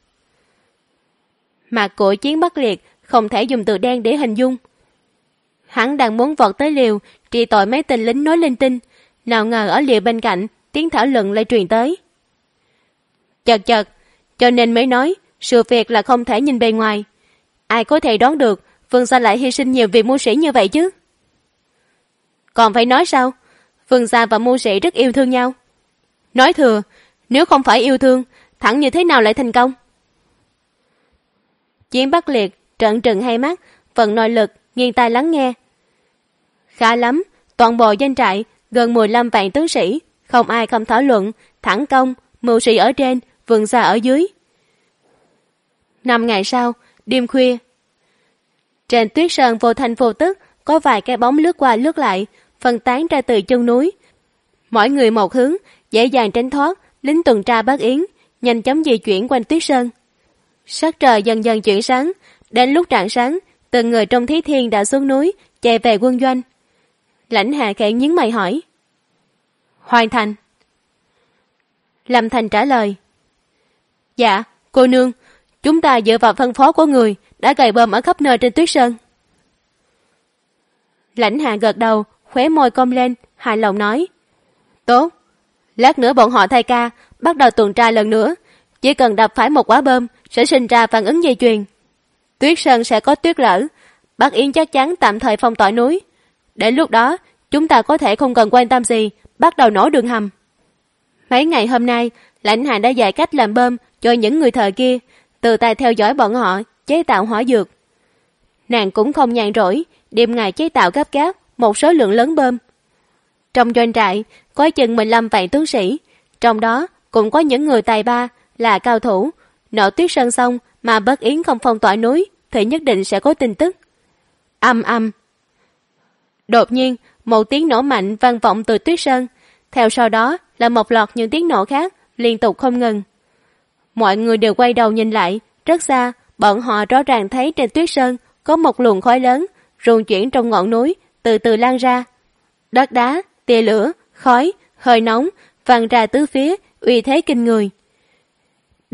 Mặt của Chiến Bất Liệt không thể dùng từ đen để hình dung. Hắn đang muốn vọt tới liều trị tội mấy tên lính nói linh tinh, nào ngờ ở liều bên cạnh tiếng thảo luận lại truyền tới. Chật chật, cho nên mới nói sự việc là không thể nhìn bề ngoài. Ai có thể đoán được Vương gia lại hy sinh nhiều vì mưu sĩ như vậy chứ? Còn phải nói sao? Vương gia và mưu sĩ rất yêu thương nhau. Nói thừa, nếu không phải yêu thương, thẳng như thế nào lại thành công? Chiến Bất Liệt trợn trừng hai mắt, vận nội lực, nghiêng tai lắng nghe. Khá lắm, toàn bộ doanh trại gần 15 vạn tướng sĩ, không ai không thảo luận, thẳng công, mưu sĩ ở trên, Vương gia ở dưới. 5 ngày sau, đêm khuya, trên tuyết sơn vô thanh vô tức có vài cái bóng lướt qua lướt lại, phân tán ra từ chân núi. Mỗi người một hướng, dễ dàng tránh thoát. Lính tuần tra Bắc Yến nhanh chóng di chuyển quanh tuyết sơn. Sắc trời dần dần chuyển sáng, đến lúc rạng sáng, từng người trong Thí Thiên đã xuống núi chạy về quân doanh. Lãnh Hạ khẽ nhướng mày hỏi: "Hoàn thành?" Lâm Thành trả lời: "Dạ, cô nương, chúng ta dựa vào phân phó của người đã cày bom ở khắp nơi trên tuyết sơn." Lãnh Hạ gật đầu, khóe môi cong lên, hài lòng nói: "Tốt, lát nữa bọn họ thay ca, bắt đầu tuần tra lần nữa. Chỉ cần đập phải một quả bom sẽ sinh ra phản ứng dây chuyền. Tuyết sơn sẽ có tuyết lở, Bắc Yến chắc chắn tạm thời phong tỏa núi. Đến lúc đó, chúng ta có thể không cần quan tâm gì, bắt đầu nổ đường hầm." Mấy ngày hôm nay, Lãnh Hạ đã dạy cách làm bom cho những người thợ kia, từ tay theo dõi bọn họ chế tạo hỏa dược. Nàng cũng không nhàn rỗi, đêm ngày chế tạo gấp gáp một số lượng lớn bom. Trong doanh trại có chừng 15 vạn tướng sĩ, trong đó cũng có những người tài ba là cao thủ. Nổ tuyết sơn xong mà Bắc Yến không phong tỏa núi thì nhất định sẽ có tin tức. Âm âm. Đột nhiên, một tiếng nổ mạnh vang vọng từ tuyết sơn, theo sau đó là một loạt những tiếng nổ khác liên tục không ngừng. Mọi người đều quay đầu nhìn lại, rất xa, bọn họ rõ ràng thấy trên tuyết sơn có một luồng khói lớn rung chuyển trong ngọn núi, từ từ lan ra. Đất đá, tia lửa, khói, hơi nóng văng ra tứ phía, uy thế kinh người.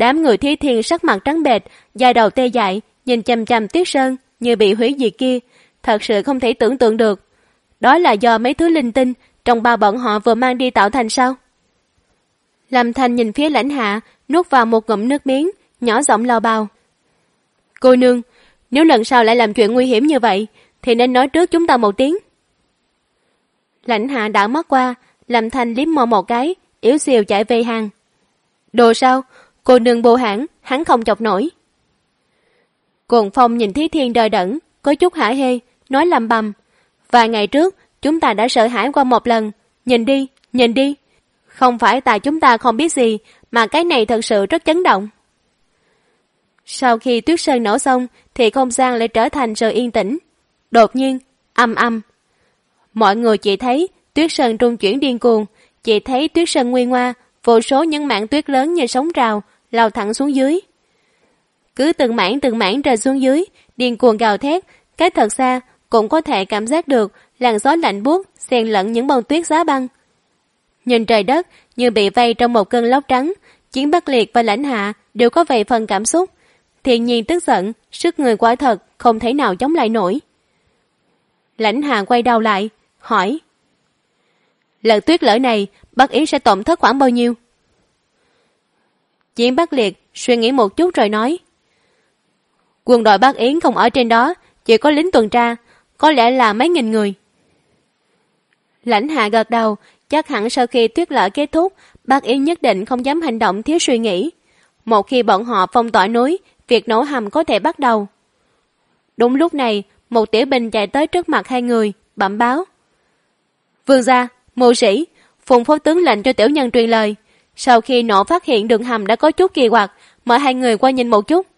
Đám người Thí Thiên sắc mặt trắng bệch, da đầu tê dại, nhìn chằm chằm Tuyết Sơn như bị hủy diệt kia, thật sự không thể tưởng tượng được. Đó là do mấy thứ linh tinh trong bao bọn họ vừa mang đi tạo thành sao? Lâm Thanh nhìn phía Lãnh Hạ, nuốt vào một ngụm nước miếng, nhỏ giọng lào bào. Cô nương, nếu lần sau lại làm chuyện nguy hiểm như vậy, thì nên nói trước chúng ta một tiếng. Lãnh Hạ đảo mắt qua, Lâm Thanh liếm môi một cái, yếu xìu chạy về hàng. Đồ sao? Cô nương bô hãn, hắn không chọc nổi. Cuồng Phong nhìn Thí Thiên đờ đẫn, có chút hả hê, nói lầm bầm. Vài ngày trước, chúng ta đã sợ hãi qua một lần. Nhìn đi, nhìn đi. Không phải tại chúng ta không biết gì, mà cái này thật sự rất chấn động. Sau khi Tuyết Sơn nổ xong, thì không gian lại trở thành sự yên tĩnh. Đột nhiên, âm âm. Mọi người chỉ thấy Tuyết Sơn trung chuyển điên cuồng, chỉ thấy Tuyết Sơn nguy ngoa, vô số những mảng tuyết lớn như sóng rào, lao thẳng xuống dưới. Cứ từng mảng rơi xuống dưới, điên cuồng gào thét, cách thật xa cũng có thể cảm giác được làn gió lạnh buốt xen lẫn những bông tuyết giá băng. Nhìn trời đất như bị vây trong một cơn lốc trắng, Chiến Bắc Liệt và Lãnh Hạ đều có vài phần cảm xúc. Thiên nhiên tức giận, sức người quả thật không thể nào chống lại nổi. Lãnh Hạ quay đầu lại, hỏi: lần tuyết lở này, Bắc Yến sẽ tổn thất khoảng bao nhiêu? Chiến Bắc Liệt suy nghĩ một chút rồi nói: quân đội Bắc Yến không ở trên đó, chỉ có lính tuần tra, có lẽ là mấy nghìn người. Lãnh Hạ gật đầu, chắc hẳn sau khi tuyết lở kết thúc, Bắc Yến nhất định không dám hành động thiếu suy nghĩ. Một khi bọn họ phong tỏa núi, việc nổ hầm có thể bắt đầu. Đúng lúc này, một tiểu binh chạy tới trước mặt hai người, bẩm báo: vương gia, mưu sĩ, Phùng phó tướng lệnh cho tiểu nhân truyền lời. Sau khi nổ phát hiện đường hầm đã có chút kỳ quặc, mời hai người qua nhìn một chút.